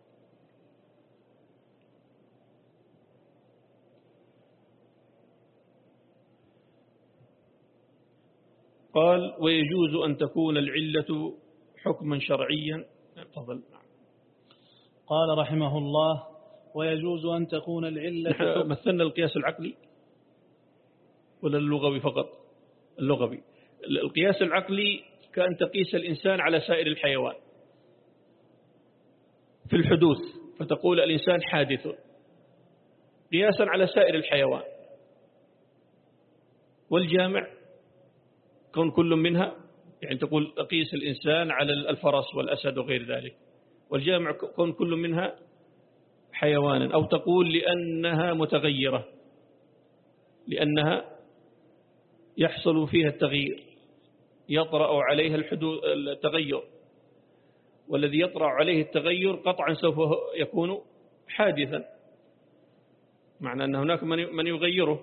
قال ويجوز أن تكون العلة حكما شرعيا. تفضل. قال رحمه الله ويجوز أن تكون العلة. مثلنا القياس العقلي ولا اللغوي فقط؟ اللغوي. القياس العقلي كأن تقيس الإنسان على سائر الحيوان في الحدوث، فتقول الإنسان حادث قياسا على سائر الحيوان. والجامع كون كل منها، يعني تقول أقيس الإنسان على الفرس والأسد وغير ذلك، والجامع كون كل منها حيوانا. أو تقول لأنها متغيرة، لأنها يحصل فيها التغيير، يطرأ عليها الحدوث التغير، والذي يطرأ عليه التغير قطعا سوف يكون حادثا، معنى أن هناك من يغيره.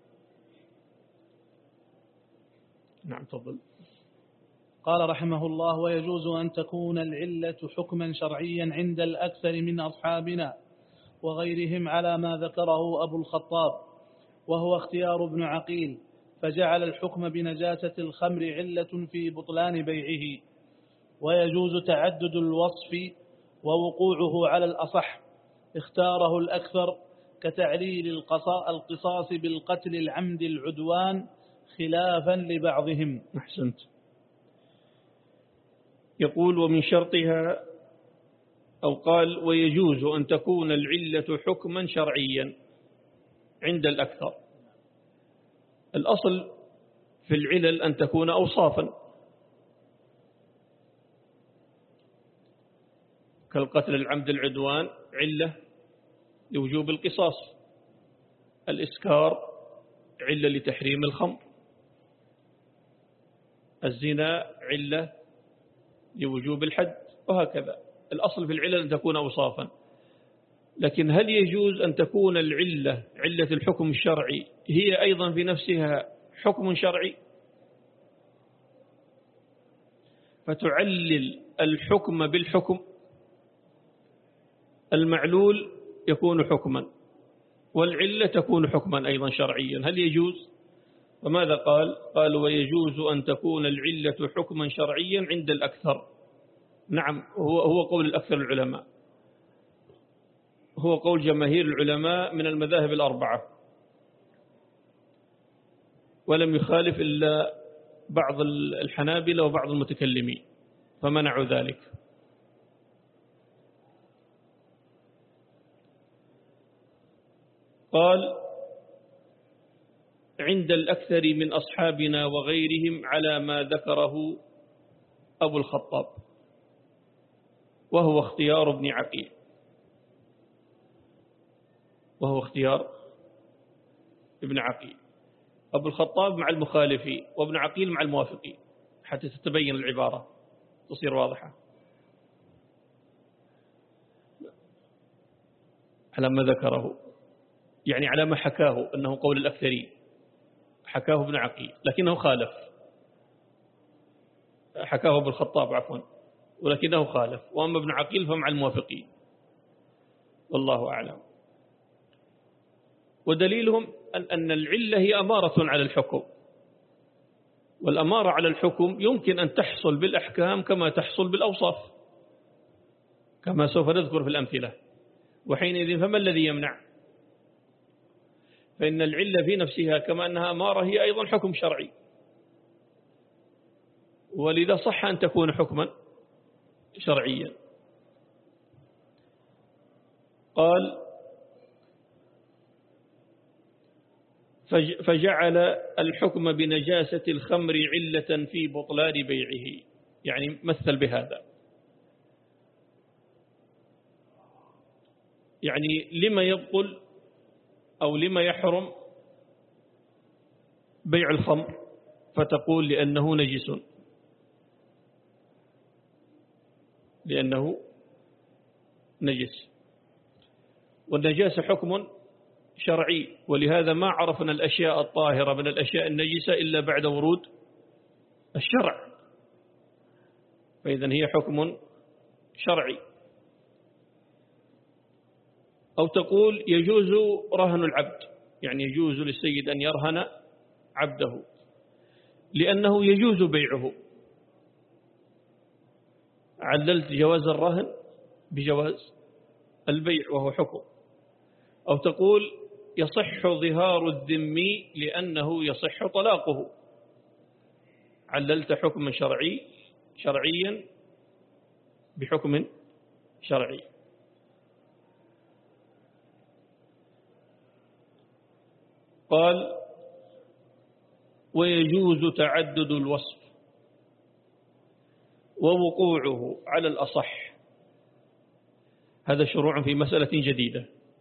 نعم تفضل. قال رحمه الله ويجوز أن تكون العلة حكما شرعيا عند الأكثر من أصحابنا وغيرهم على ما ذكره أبو الخطاب، وهو اختيار ابن عقيل، فجعل الحكم بنجاسة الخمر علة في بطلان بيعه. ويجوز تعدد الوصف ووقوعه على الأصح، اختاره الأكثر كتعليل القصاص بالقتل العمد العدوان خلافا لبعضهم. أحسنت. يقول ومن شرطها، أو قال ويجوز أن تكون العلة حكما شرعيا عند الأكثر. الأصل في العلل أن تكون أوصافا، كالقتل العمد العدوان علة لوجوب القصاص، الإسكار علة لتحريم الخمر، الزنا علة لوجوب الحد، وهكذا. الأصل في العلة أن تكون أوصافا. لكن هل يجوز أن تكون العلة علة الحكم الشرعي هي أيضا في نفسها حكم شرعي، فتعلل الحكم بالحكم؟ المعلول يكون حكما والعلة تكون حكما أيضا شرعيا، هل يجوز؟ وماذا قال؟ قال ويجوز أن تكون العلة حكما شرعيا عند الأكثر. نعم، هو هو قول الأكثر العلماء، هو قول جماهير العلماء من المذاهب الأربعة، ولم يخالف إلا بعض الحنابلة وبعض المتكلمين فمنعوا ذلك. قال عند الأكثر من أصحابنا وغيرهم على ما ذكره أبو الخطاب، وهو اختيار ابن عقيل، وهو اختيار ابن عقيل. أبو الخطاب مع المخالفين وابن عقيل مع الموافقين، حتى تتبين العبارة تصير واضحة. على ما ذكره، يعني على ما حكاه أنه قول الأكثرين، حكاه ابن عقيل لكنه خالف، حكاه ابو الخطاب عفوا ولكنه خالف. وأما ابن عقيل فمع الموافقين، والله أعلم. ودليلهم أن العلة هي أمارة على الحكم، والأمارة على الحكم يمكن أن تحصل بالأحكام كما تحصل بالأوصاف، كما سوف نذكر في الأمثلة. وحينئذ فما الذي يمنع؟ فإن العلة في نفسها كما أنها أمارة هي أيضا حكم شرعي، ولذا صح أن تكون حكما شرعيا. قال فجعل الحكم بنجاسة الخمر علة في بطلان بيعه، يعني مثل بهذا، يعني لما يبطل أو لما يحرم بيع الخمر، فتقول لأنه نجس، لأنه نجس. والنجاسة حكم شرعي، ولهذا ما عرفنا الأشياء الطاهرة من الأشياء النجسة إلا بعد ورود الشرع، فإذن هي حكم شرعي. أو تقول يجوز رهن العبد، يعني يجوز للسيد أن يرهن عبده لأنه يجوز بيعه، عللت جواز الرهن بجواز البيع وهو حكم. أو تقول يصح ظهار الذمي لأنه يصح طلاقه، عللت حكم شرعي شرعيا بحكم شرعي. قال ويجوز تعدد الوصف ووقوعه على الأصح. هذا شروع في مسألة جديدة،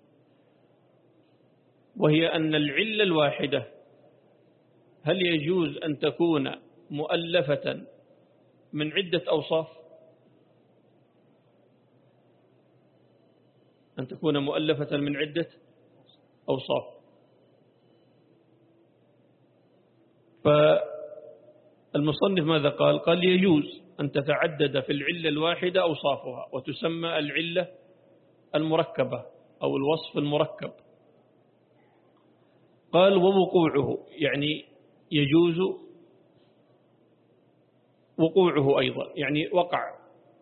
وهي أن العلة الواحدة هل يجوز أن تكون مؤلفة من عدة أوصاف؟ أن تكون مؤلفة من عدة أوصاف. فالمصنف ماذا قال؟ قال يجوز أن تتعدد في العلة الواحدة أوصافها، وتسمى العلة المركبة أو الوصف المركب. قال ووقوعه، يعني يجوز وقوعه أيضا، يعني وقع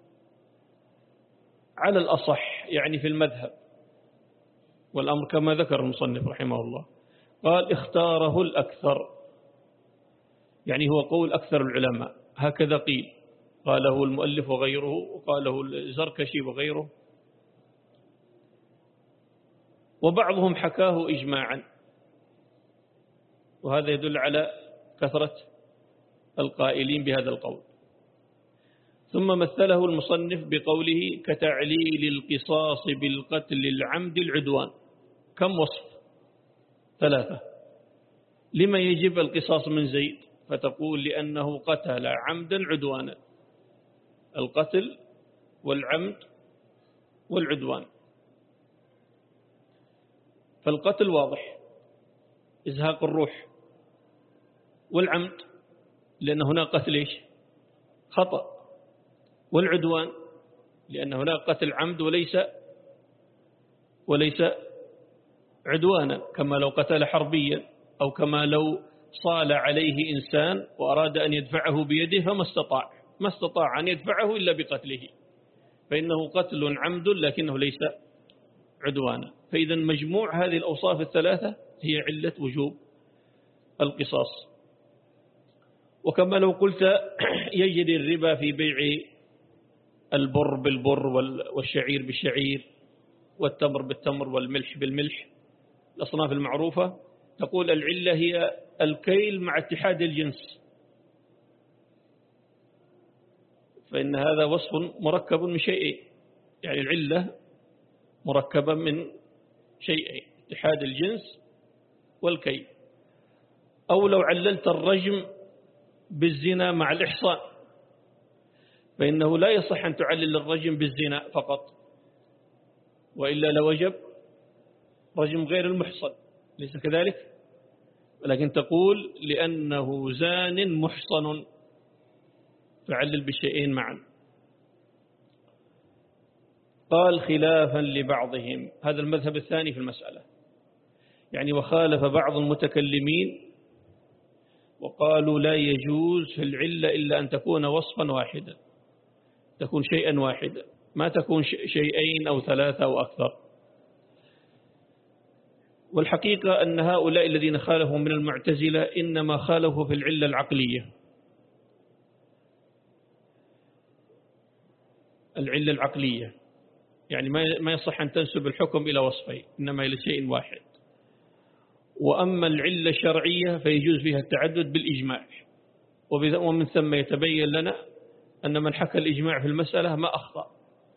على الأصح، يعني في المذهب. والأمر كما ذكر المصنف رحمه الله، قال اختاره الأكثر، يعني هو قول أكثر العلماء، هكذا قيل، قاله المؤلف وغيره، وقاله الزركشي وغيره، وبعضهم حكاه إجماعا، وهذا يدل على كثرة القائلين بهذا القول. ثم مثله المصنف بقوله كتعليل القصاص بالقتل العمد العدوان. كم وصف؟ ثلاثة. لما يجب القصاص من زيد؟ فتقول لأنه قتل عمدا عدوانا، القتل والعمد والعدوان. فالقتل واضح، إزهاق الروح، والعمد لأن هنا قتل إيش؟ خطأ، والعدوان لأن هنا قتل عمد وليس وليس عدوانا، كما لو قتل حربيا، أو كما لو صال عليه إنسان وأراد أن يدفعه بيده فما استطاع ما استطاع أن يدفعه إلا بقتله، فإنه قتل عمد لكنه ليس عدوانا. فإذا مجموع هذه الأوصاف الثلاثة هي علة وجوب القصاص. وكما لو قلت يجري الربا في بيع البر بالبر والشعير بالشعير والتمر بالتمر والملح بالملح، الأصناف المعروفة، تقول العلة هي الكيل مع اتحاد الجنس، فإن هذا وصف مركب من شيئين، يعني العلة مركبة من شيئين، اتحاد الجنس والكيل. أو لو عللت الرجم بالزنا مع الإحصان، فإنه لا يصح أن تعلل الرجم بالزنا فقط، وإلا لوجب رجم غير المحصن، ليس كذلك؟ ولكن تقول لأنه زان محصن، تعلل بالشيئين معا. قال خلافا لبعضهم، هذا المذهب الثاني في المسألة، يعني وخالف بعض المتكلمين وقالوا لا يجوز في العلة إلا أن تكون وصفا واحدا، تكون شيئا واحدا، ما تكون شيئين أو ثلاثة أو أكثر. والحقيقة أن هؤلاء الذين خالفوا من المعتزلة إنما خالفوا في العلة العقلية، العلة العقلية، يعني ما يصح أن تنسب الحكم إلى وصفين، إنما إلى شيء واحد. وأما العلة الشرعية فيجوز فيها التعدد بالإجماع، ومن ثم يتبين لنا أن من حكى الإجماع في المسألة ما أخطأ.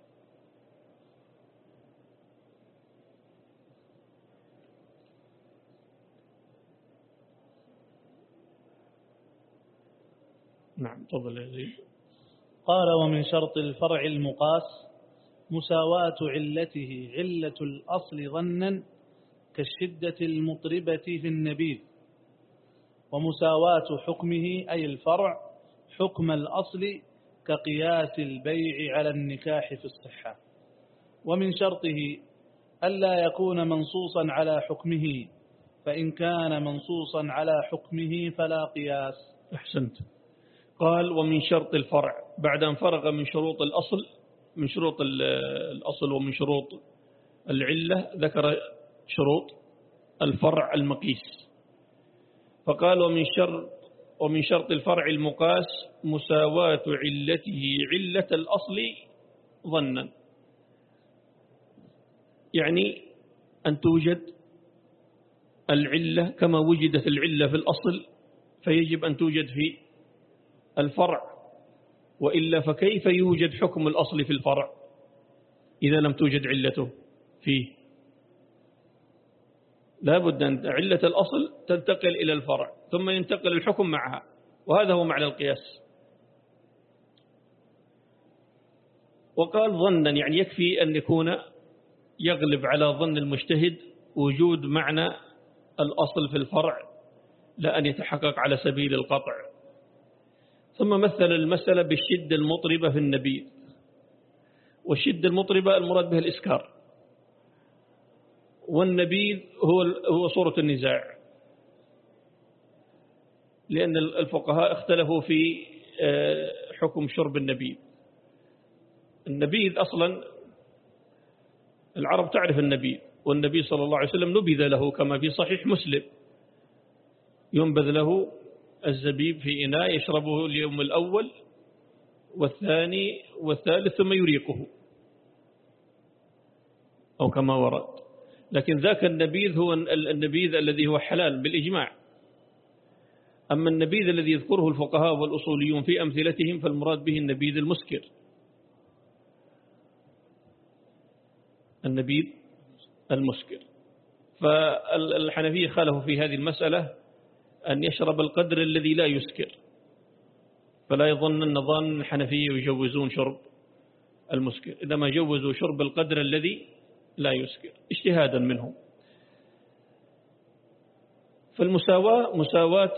نعم تفضل يا زيد. قال: ومن شرط الفرع المقاس مساواة علته علة الأصل ظنا كالشدة المطربة في النبيذ، ومساواة حكمه أي الفرع حكم الأصل كقياس البيع على النكاح في الصحة. ومن شرطه ألا يكون منصوصا على حكمه، فإن كان منصوصا على حكمه فلا قياس. أحسنت. قال: ومن شرط الفرع، بعد أن فرغ من شروط الأصل من شروط الأصل ومن شروط العلة ذكر شروط الفرع المقيس، فقال: ومن شرط ومن شرط الفرع المقاس مساواة علته علة الأصل ظنا، يعني أن توجد العلة كما وجدت العلة في الأصل فيجب أن توجد في الفرع، وإلا فكيف يوجد حكم الأصل في الفرع إذا لم توجد علته فيه؟ لا بد أن علة الأصل تنتقل إلى الفرع ثم ينتقل الحكم معها، وهذا هو معنى القياس. وقال ظنا، يعني يكفي أن يكون يغلب على ظن المجتهد وجود معنى الأصل في الفرع لا أن يتحقق على سبيل القطع. ثم مثل المسألة بالشدة المطربة في النبيذ، والشدة المطربة المراد بها الإسكار، والنبيذ هو هو صورة النزاع، لأن الفقهاء اختلفوا في حكم شرب النبيذ. النبيذ أصلا العرب تعرف النبيذ، والنبي صلى الله عليه وسلم نبذ له كما في صحيح مسلم، ينبذ له الزبيب في إناء يشربه اليوم الأول والثاني والثالث ثم يريقه أو كما ورد. لكن ذاك النبيذ هو النبيذ الذي هو حلال بالإجماع. أما النبيذ الذي يذكره الفقهاء والأصوليون في أمثلتهم فالمراد به النبيذ المسكر، النبيذ المسكر. فالحنفية خالفوا في هذه المسألة أن يشرب القدر الذي لا يسكر، فلا يظن أن ظن الحنفية يجوزون شرب المسكر، إنما جوزوا شرب القدر الذي لا يسكر اجتهادا منهم. فالمساواة مساواة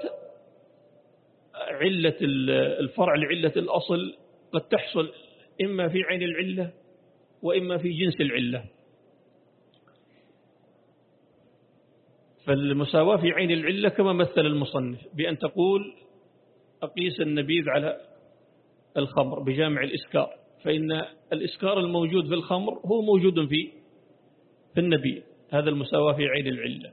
علة الفرع لعلة الأصل قد تحصل إما في عين العلة وإما في جنس العلة. فالمساواة في عين العلة كما مثل المصنف بأن تقول أقيس النبيذ على الخمر بجامع الإسكار، فإن الإسكار الموجود في الخمر هو موجود في في النبيذ، هذا المساواة في عين العلة.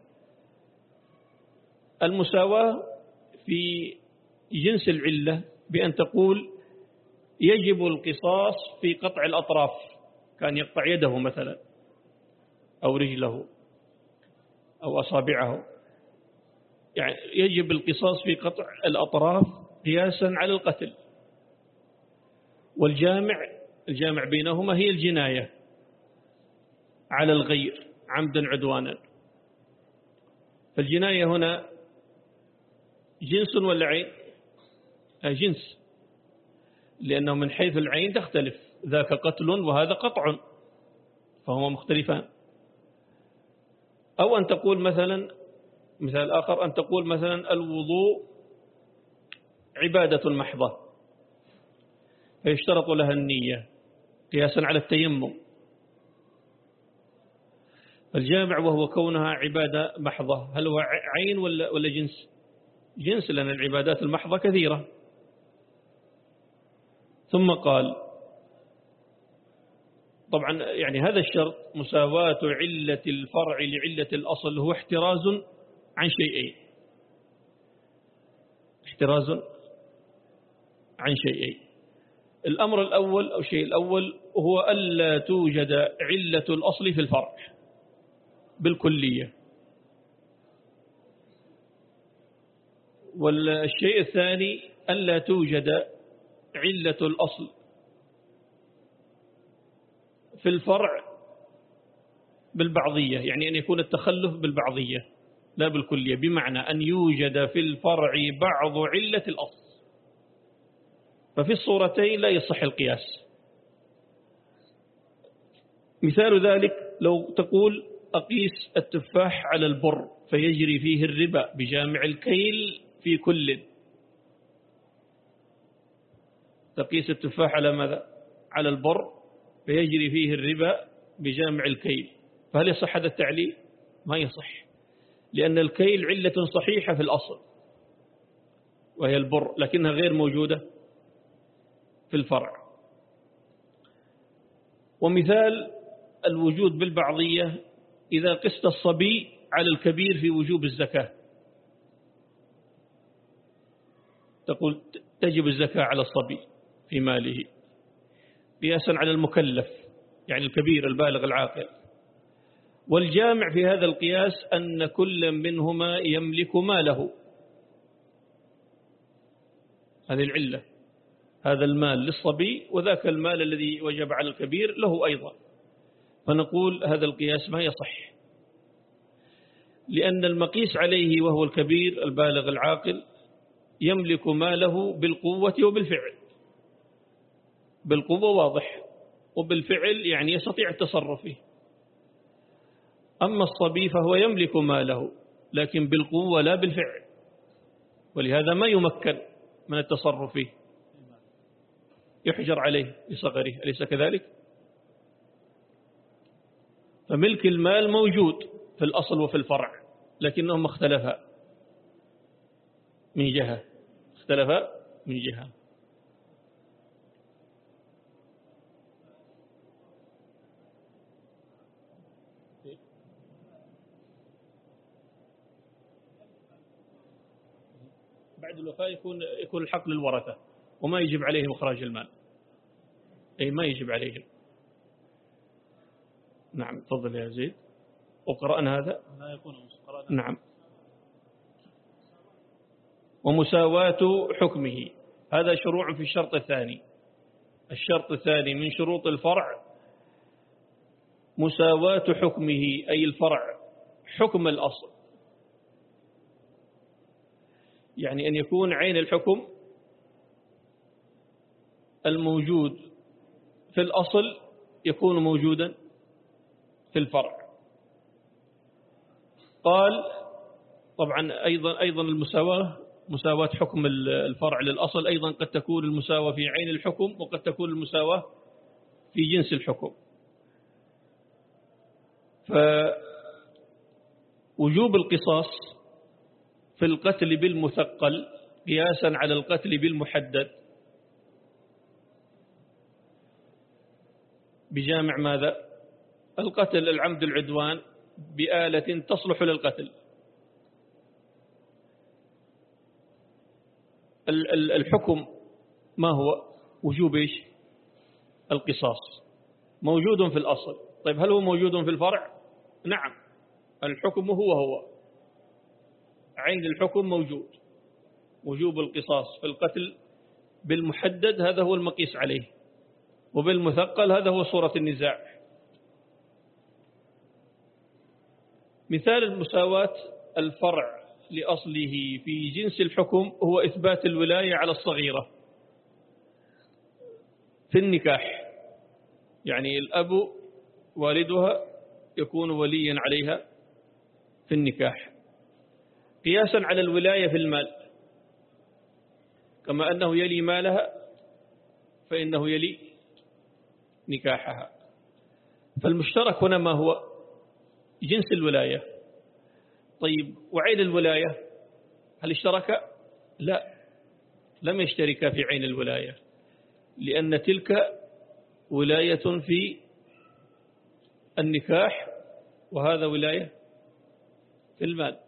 المساواة في جنس العلة بأن تقول يجب القصاص في قطع الأطراف، كان يقطع يده مثلا أو رجله أو أصابعه، يعني يجب القصاص في قطع الأطراف قياسا على القتل. والجامع الجامع بينهما هي الجناية على الغير عمدا عدوانا. فالجناية هنا جنس ولا عين؟ جنس، لأنه من حيث العين تختلف، ذاك قتل وهذا قطع، فهما مختلفان. أو أن تقول مثلا مثال آخر، أن تقول مثلا الوضوء عبادة محضة فيشترط لها النية قياسا على التيمم. الجامع وهو كونها عبادة محضة هل هو عين ولا ولا جنس؟ جنس، لأن العبادات المحضة كثيرة. ثم قال طبعا يعني هذا الشرط مساواة علة الفرع لعلة الأصل هو احتراز عن شيئين، احتراز عن شيئين. الأمر الأول أو الشيء الأول هو ألا توجد علة الأصل في الفرع بالكلية. والشيء الثاني ألا توجد علة الأصل في الفرع بالبعضية، يعني أن يكون التخلف بالبعضية لا بالكلية، بمعنى أن يوجد في الفرع بعض علة الأصل، ففي الصورتين لا يصح القياس. مثال ذلك لو تقول أقيس التفاح على البر فيجري فيه الربا بجامع الكيل في كل، تقيس التفاح على ماذا؟ على البر فيجري فيه الربا بجامع الكيل، فهل يصح هذا التعليل؟ ما يصح، لأن الكيل علة صحيحة في الأصل وهي البر، لكنها غير موجودة في الفرع. ومثال الوجود بالبعضية إذا قست الصبي على الكبير في وجوب الزكاة، تقول تجب الزكاة على الصبي في ماله قياسا على المكلف، يعني الكبير البالغ العاقل. والجامع في هذا القياس أن كل منهما يملك ماله، هذه العلة، هذا المال للصبي وذاك المال الذي وجب على الكبير له أيضا، فنقول هذا القياس ما يصح، لأن المقيس عليه وهو الكبير البالغ العاقل يملك ماله بالقوة وبالفعل، بالقوة واضح، وبالفعل يعني يستطيع التصرف فيه. أما الصبي فهو يملك ماله لكن بالقوة لا بالفعل، ولهذا ما يمكن من التصرف فيه، يحجر عليه لصغره، أليس كذلك؟ فملك المال موجود في الأصل وفي الفرع، لكنهم اختلفا من جهة، اختلفا من جهة. بعد الوفاة يكون يكون الحق للورثة وما يجب عليهم إخراج المال، أي ما يجب عليهم. نعم تفضل يا زيد. وقرأنا هذا لا يكون قرأنا. نعم. ومساواة حكمه، هذا شروع في الشرط الثاني. الشرط الثاني من شروط الفرع مساواة حكمه، أي الفرع حكم الأصل، يعني أن يكون عين الحكم الموجود في الأصل يكون موجودا في الفرع. قال طبعا أيضا أيضا المساواة، مساواة حكم الفرع للأصل أيضا قد تكون المساواة في عين الحكم وقد تكون المساواة في جنس الحكم. فوجوب القصاص في القتل بالمثقل قياسا على القتل بالمحدد بجامع ماذا؟ القتل العمد العدوان بآلة تصلح للقتل. الحكم ما هو؟ وجوب إيش؟ القصاص موجود في الأصل. طيب هل هو موجود في الفرع؟ نعم، الحكم هو هو عين الحكم موجود. وجوب القصاص في القتل بالمحدد هذا هو المقيس عليه، وبالمثقل هذا هو صورة النزاع. مثال المساواة الفرع لأصله في جنس الحكم هو إثبات الولاية على الصغيرة في النكاح، يعني الأب والدها يكون وليا عليها في النكاح قياسا على الولاية في المال، كما أنه يلي مالها فإنه يلي نكاحها. فالمشترك هنا ما هو؟ جنس الولاية. طيب وعين الولاية هل اشترك؟ لا، لم يشترك في عين الولاية، لأن تلك ولاية في النكاح وهذا ولاية في المال.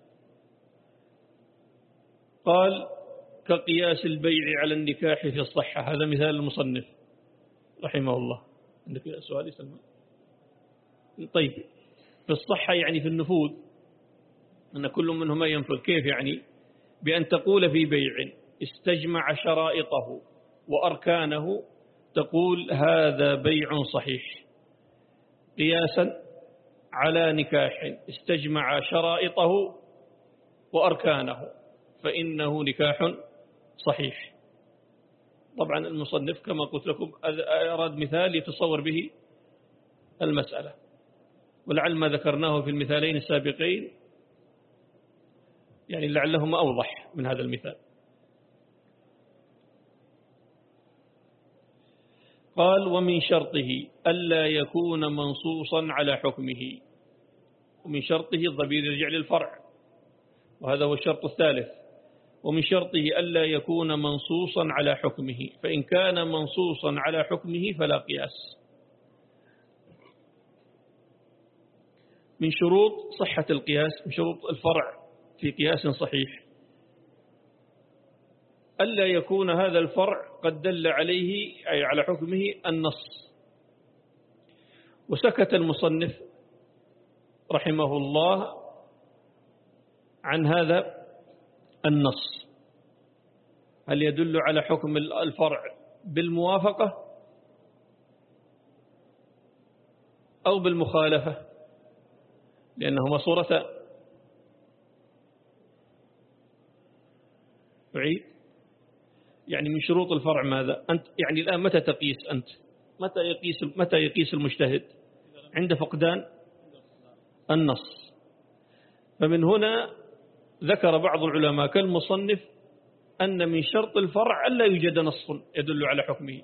قال كقياس البيع على النكاح في الصحة، هذا مثال المصنف رحمه الله، عندك سؤال سلمان؟ طيب في الصحة يعني في النفوذ أن كل منهما ينفذ، كيف يعني؟ بأن تقول في بيع استجمع شرائطه وأركانه تقول هذا بيع صحيح، قياسا على نكاح استجمع شرائطه وأركانه فإنه نكاح صحيح. طبعا المصنف كما قلت لكم أراد مثال يتصور به المسألة، ولعل ما ذكرناه في المثالين السابقين يعني لعلهما أوضح من هذا المثال. قال ومن شرطه ألا يكون منصوصا على حكمه، ومن شرطه الضمير يرجع للفرع وهذا هو الشرط الثالث. ومن شرطه ألا يكون منصوصا على حكمه، فإن كان منصوصا على حكمه فلا قياس. من شروط صحة القياس، من شروط الفرع في قياس صحيح ألا يكون هذا الفرع قد دل عليه أي على حكمه النص. وسكت المصنف رحمه الله عن هذا النص، هل يدل على حكم الفرع بالموافقة أو بالمخالفة، لأنهما صورتان. بعيد يعني من شروط الفرع ماذا؟ أنت يعني الآن متى تقيس أنت؟ متى يقيس متى يقيس المجتهد؟ عند فقدان النص. فمن هنا ذكر بعض العلماء كالمصنف أن من شرط الفرع ألا يوجد نص يدل على حكمه،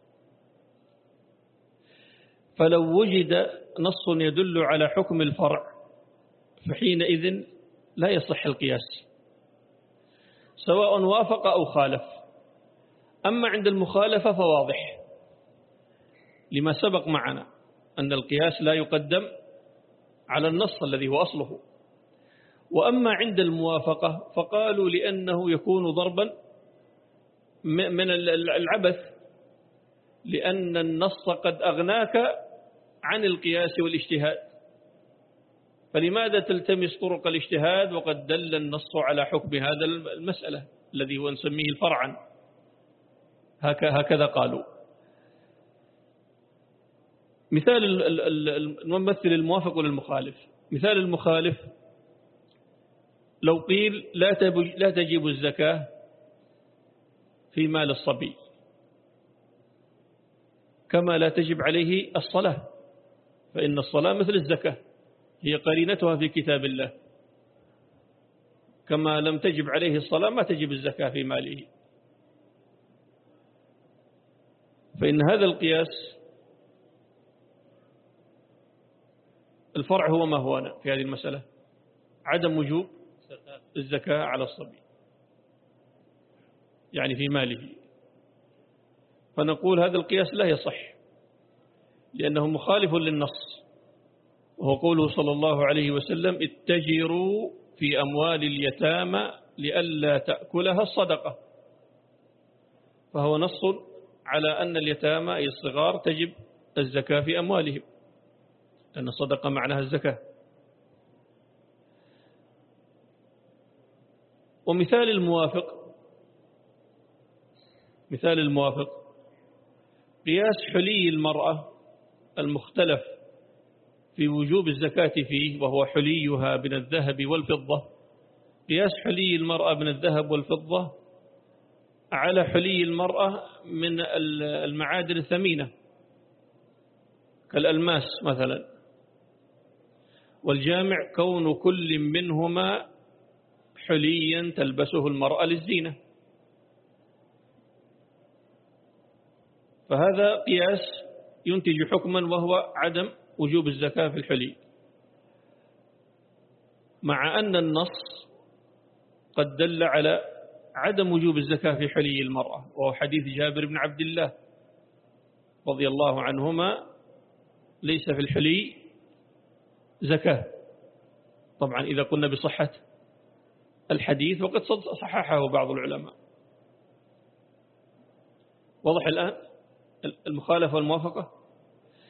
فلو وجد نص يدل على حكم الفرع فحينئذ لا يصح القياس سواء وافق أو خالف. أما عند المخالفة فواضح لما سبق معنا أن القياس لا يقدم على النص الذي هو أصله. وأما عند الموافقة فقالوا لأنه يكون ضربا من العبث، لأن النص قد أغناك عن القياس والاجتهاد، فلماذا تلتمس طرق الاجتهاد وقد دل النص على حكم هذا المسألة الذي هو نسميه الفرعا؟ هكذا قالوا. مثال الممثل الموافق للمخالف، مثال المخالف لو قيل لا تجب الزكاة في مال الصبي كما لا تجب عليه الصلاة، فإن الصلاة مثل الزكاة هي قرينتها في كتاب الله، كما لم تجب عليه الصلاة ما تجب الزكاة في ماله. فإن هذا القياس الفرع هو ما هو أنا في هذه المسألة، عدم وجوب الزكاة على الصبي يعني في ماله، فنقول هذا القياس لا يصح لأنه مخالف للنص، وهو قوله صلى الله عليه وسلم اتجروا في أموال اليتامى لئلا تأكلها الصدقة، فهو نص على أن اليتامى أي الصغار تجب الزكاة في أموالهم، لأن الصدقة معناها الزكاة. ومثال الموافق، مثال الموافق قياس حلي المرأة المختلف في وجوب الزكاة فيه وهو حليها من الذهب والفضة، قياس حلي المرأة من الذهب والفضة على حلي المرأة من المعادن الثمينة كالألماس مثلا، والجامع كون كل منهما حليا تلبسه المرأة للزينة، فهذا قياس ينتج حكما وهو عدم وجوب الزكاة في الحلي، مع أن النص قد دل على عدم وجوب الزكاة في حلي المرأة، وهو حديث جابر بن عبد الله رضي الله عنهما ليس في الحلي زكاة. طبعا إذا قلنا بصحة الحديث وقد صححه بعض العلماء. واضح الآن المخالفة والموافقة؟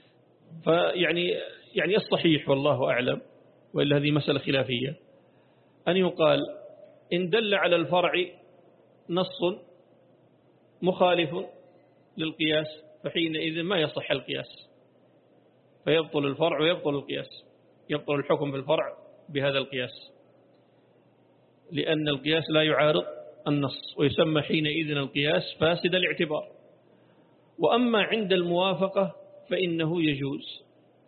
فيعني يعني الصحيح والله أعلم، وإلا هذه مسألة خلافية، أن يقال إن دل على الفرع نص مخالف للقياس فحينئذ ما يصح القياس، فيبطل الفرع ويبطل القياس، يبطل الحكم في الفرع بهذا القياس، لأن القياس لا يعارض النص، ويسمى حينئذ القياس فاسد الاعتبار. وأما عند الموافقة فإنه يجوز،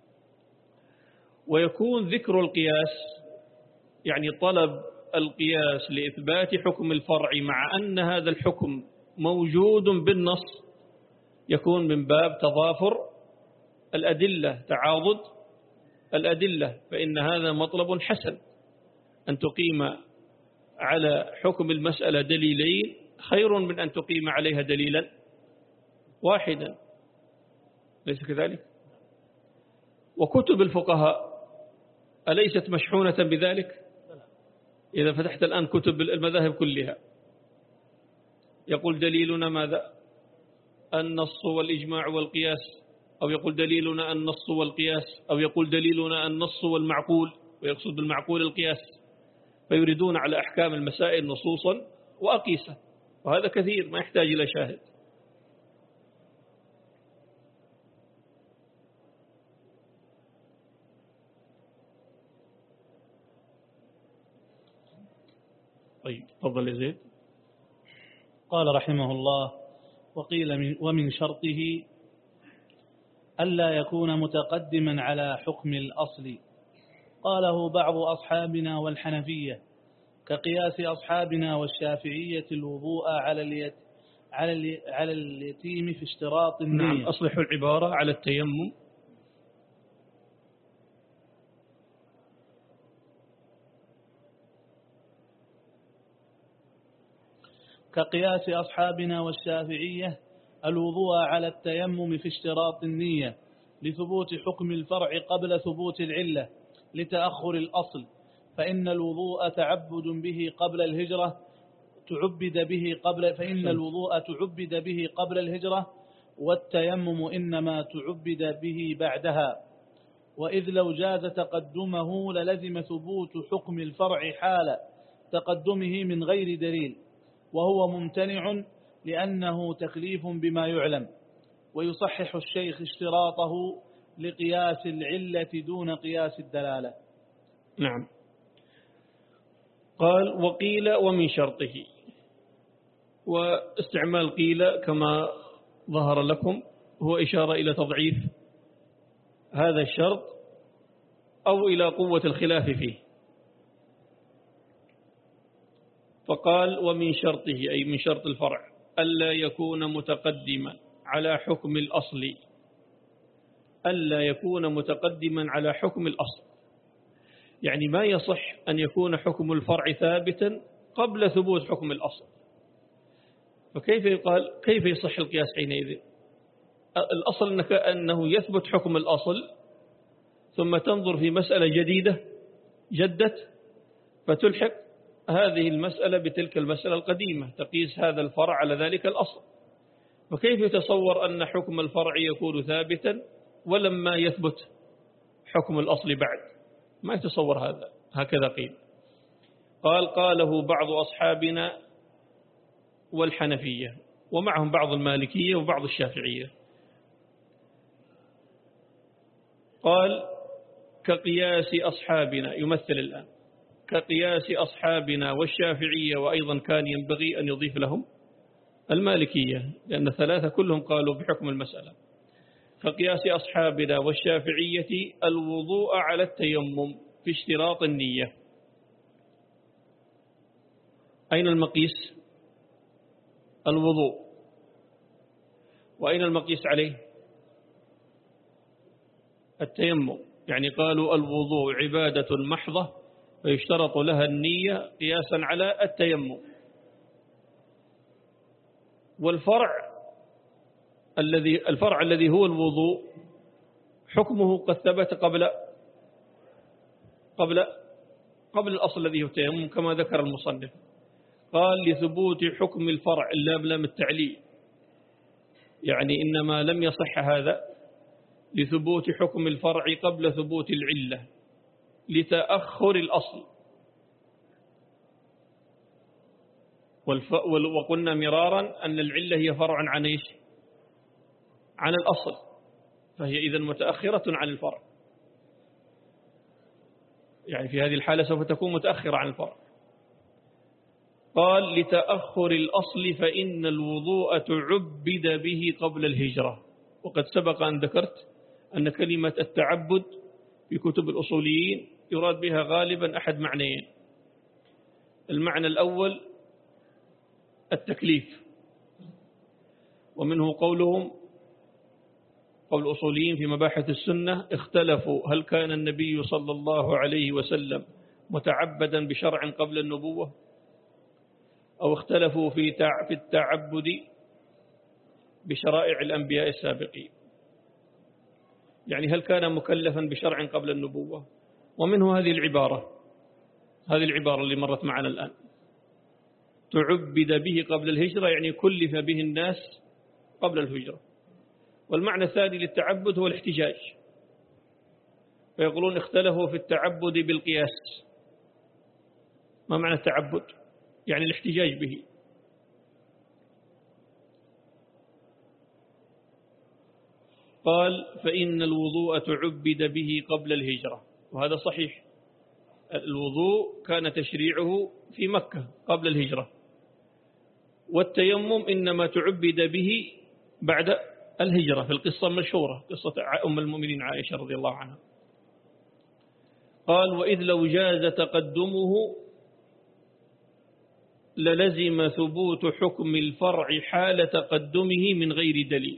ويكون ذكر القياس يعني طلب القياس لإثبات حكم الفرع مع أن هذا الحكم موجود بالنص، يكون من باب تضافر الأدلة، تعاضد الأدلة، فإن هذا مطلب حسن، أن تقيم على حكم المسألة دليلين خير من أن تقيم عليها دليلا واحدا، ليس كذلك؟ وكتب الفقهاء أليست مشحونة بذلك؟ إذا فتحت الآن كتب المذاهب كلها يقول دليلنا ماذا؟ النص والإجماع والقياس، أو يقول دليلنا النص والقياس، أو يقول دليلنا النص والمعقول، ويقصد بالمعقول القياس، فيريدون على أحكام المسائل نصوصا وأقيسة، وهذا كثير ما يحتاج إلى شاهد. طيب تفضل يا زيد. قال رحمه الله: وقيل من ومن شرطه ألا يكون متقدما على حكم الأصل. قاله بعض أصحابنا والحنفية كقياس أصحابنا والشافعية الوضوء على اليت على ال على اليتيم في اشتراط النية. نعم، أصلحوا العبارة على التيمم. كقياس أصحابنا والشافعية الوضوء على التيمم في اشتراط النية لثبوت حكم الفرع قبل ثبوت العلة لتأخر الأصل، فإن الوضوء تعبد به قبل الهجرة تعبد به قبل فإن الوضوء تعبد به قبل الهجرة، والتيمم إنما تعبد به بعدها. وإذ لو جاز تقدمه للزم ثبوت حكم الفرع حال تقدمه من غير دليل، وهو ممتنع لأنه تكليف بما يعلم. ويصحح الشيخ اشتراطه لقياس العلة دون قياس الدلالة. نعم. قال وقيل ومن شرطه، واستعمال قيل كما ظهر لكم هو إشارة إلى تضعيف هذا الشرط أو إلى قوة الخلاف فيه. فقال ومن شرطه أي من شرط الفرع ألا يكون متقدما على حكم الأصل، ألا يكون متقدما على حكم الأصل، يعني ما يصح أن يكون حكم الفرع ثابتا قبل ثبوت حكم الأصل. فكيف يقال كيف يصح القياس حينئذ؟ الأصل أنك أنه يثبت حكم الأصل ثم تنظر في مسألة جديدة جدت فتلحق هذه المسألة بتلك المسألة القديمة، تقيس هذا الفرع على ذلك الأصل. فكيف يتصور أن حكم الفرع يكون ثابتا ولما يثبت حكم الأصل بعد؟ ما يتصور هذا. هكذا قيل. قال قاله بعض أصحابنا والحنفية ومعهم بعض المالكية وبعض الشافعية. قال كقياس أصحابنا، يمثل الآن كقياس أصحابنا والشافعية، وأيضا كان ينبغي أن يضيف لهم المالكية لأن الثلاثة كلهم قالوا بحكم المسألة. كقياس أصحابنا والشافعية الوضوء على التيمم في اشتراط النية. أين المقيس؟ الوضوء. وأين المقيس عليه؟ التيمم. يعني قالوا الوضوء عبادة محضة فيشترط لها النية قياسا على التيمم. والفرع الذي الفرع الذي هو الوضوء حكمه قد ثبت قبل قبل قبل الأصل الذي هو التيمم كما ذكر المصنف. قال لثبوت حكم الفرع اللام لام التعليل، يعني إنما لم يصح هذا لثبوت حكم الفرع قبل ثبوت العلة لتأخر الأصل. وقلنا مرارا أن العلة هي فرع عن إيش؟ عن الأصل، فهي إذن متأخرة عن الفرع، يعني في هذه الحالة سوف تكون متأخرة عن الفرع. قال لتأخر الأصل فإن الوضوء تعبد به قبل الهجرة. وقد سبق أن ذكرت أن كلمة التعبد في كتب الأصوليين يراد بها غالبا أحد معنيين. المعنى الأول التكليف، ومنه قولهم قول الأصوليين في مباحث السنة اختلفوا هل كان النبي صلى الله عليه وسلم متعبدا بشرع قبل النبوة، أو اختلفوا في في التعبد بشرائع الأنبياء السابقين، يعني هل كان مكلفا بشرع قبل النبوة. ومنه هذه العبارة هذه العبارة اللي مرت معنا الآن، تعبد به قبل الهجرة، يعني كلف به الناس قبل الهجرة. والمعنى الثاني للتعبد هو الاحتجاج، فيقولون اختلفوا في التعبد بالقياس. ما معنى التعبد؟ يعني الاحتجاج به. قال فإن الوضوء تعبد به قبل الهجرة، وهذا صحيح. الوضوء كان تشريعه في مكة قبل الهجرة، والتيمم إنما تعبد به بعد الهجرة في القصة المشهورة، قصة أم المؤمنين عائشة رضي الله عنها. قال وإذ لو جاز تقدمه للزم ثبوت حكم الفرع حال تقدمه من غير دليل.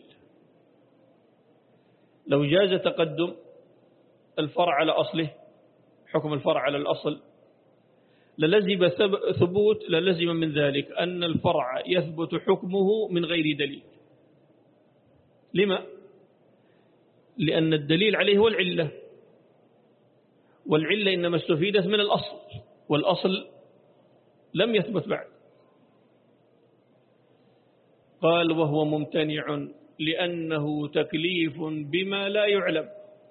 لو جاز تقدم الفرع على أصله، حكم الفرع على الأصل، للزم ثبوت للزم من ذلك أن الفرع يثبت حكمه من غير دليل. لما؟ لأن الدليل عليه هو العلة، والعلة إنما استفيدت من الأصل، والأصل لم يثبت بعد. قال وهو ممتنع لأنه تكليف بما لا يعلم.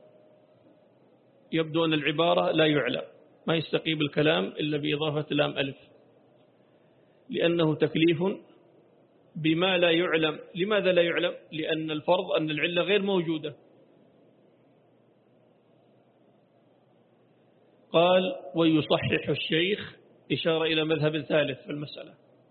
يبدو أن العبارة لا يعلم، ما يستقيم الكلام إلا بإضافة لام ألف، لأنه تكليف بما لا يعلم. لماذا لا يعلم؟ لأن الفرض أن العلة غير موجودة. قال ويصحح الشيخ، إشارة إلى مذهب ثالث في المسألة،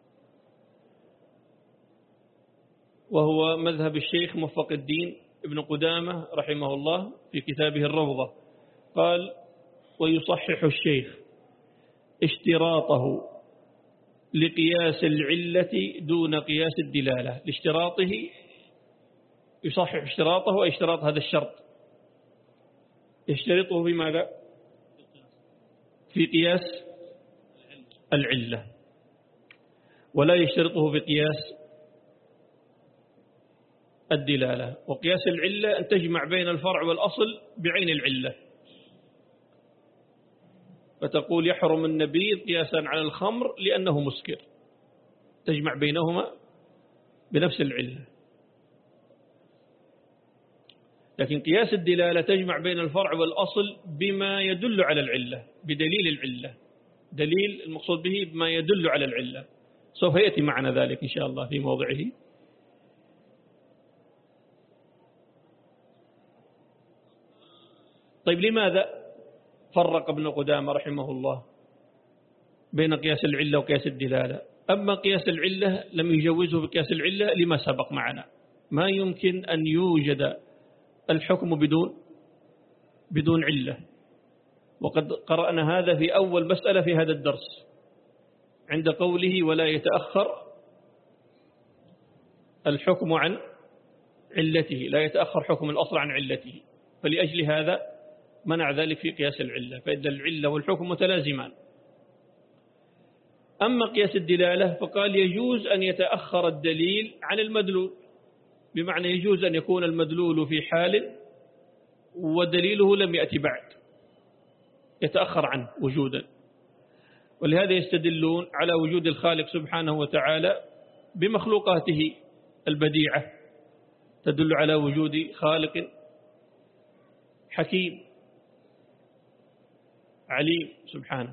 وهو مذهب الشيخ موفق الدين ابن قدامة رحمه الله في كتابه الروضة. قال ويصحح الشيخ اشتراطه لقياس العلة دون قياس الدلالة. لاشتراطه يصحح اشتراطه، واشتراط هذا الشرط يشترطه بماذا؟ في قياس العلة، ولا يشترطه في قياس الدلالة. وقياس العلة أن تجمع بين الفرع والأصل بعين العلة، فتقول يحرم النبيذ قياسا على الخمر لأنه مسكر، تجمع بينهما بنفس العلة. لكن قياس الدلالة تجمع بين الفرع والأصل بما يدل على العلة، بدليل العلة، دليل المقصود به بما يدل على العلة. سوف يأتي معنا ذلك إن شاء الله في موضعه. طيب لماذا فرق ابن قدامة رحمه الله بين قياس العلة وقياس الدلالة؟ أما قياس العلة لم يجوزه بقياس العلة لما سبق معنا، ما يمكن أن يوجد الحكم بدون بدون علة، وقد قرأنا هذا في أول مسألة في هذا الدرس عند قوله ولا يتأخر الحكم عن علته، لا يتأخر حكم الأصل عن علته، فلأجل هذا منع ذلك في قياس العلة، فإذا العلة والحكم متلازمان. أما قياس الدلالة فقال يجوز أن يتأخر الدليل عن المدلول، بمعنى يجوز أن يكون المدلول في حال ودليله لم يأتي بعد، يتأخر عنه وجودا. ولهذا يستدلون على وجود الخالق سبحانه وتعالى بمخلوقاته البديعة، تدل على وجود خالق حكيم عليم سبحانه.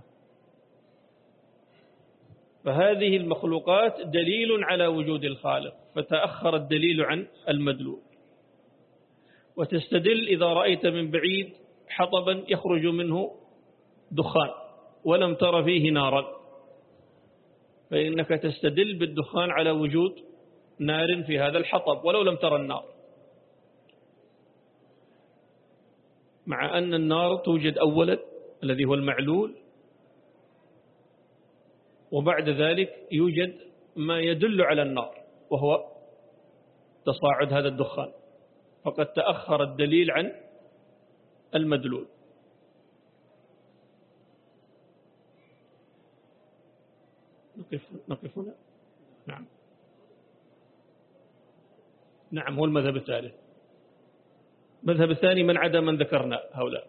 فهذه المخلوقات دليل على وجود الخالق، فتأخر الدليل عن المدلول. وتستدل إذا رأيت من بعيد حطبا يخرج منه دخان ولم تر فيه نارا، فإنك تستدل بالدخان على وجود نار في هذا الحطب ولو لم تر النار، مع أن النار توجد أولا الذي هو المعلول، وبعد ذلك يوجد ما يدل على النار وهو تصاعد هذا الدخان، فقد تأخر الدليل عن المدلول. نقف نقف هنا. نعم نعم هو المذهب الثالث. المذهب الثاني من عدا من ذكرنا هؤلاء،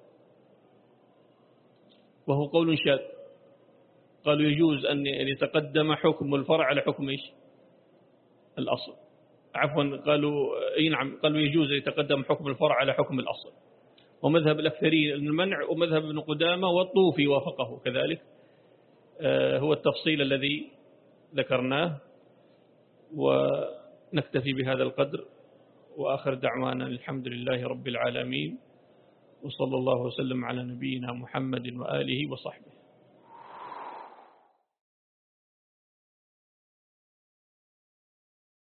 وهو قول شاذ. قالوا يجوز أن يتقدم حكم الفرع على حكم إيش الأصل، عفوا قالوا أي نعم قالوا يجوز أن يتقدم حكم الفرع على حكم الأصل. ومذهب الأكثرين المنع، ومذهب ابن قدامة والطوفي وافقه كذلك. هو التفصيل الذي ذكرناه، ونكتفي بهذا القدر، وآخر دعوانا الحمد لله رب العالمين، وصلى الله وسلم على نبينا محمد وآله وصحبه.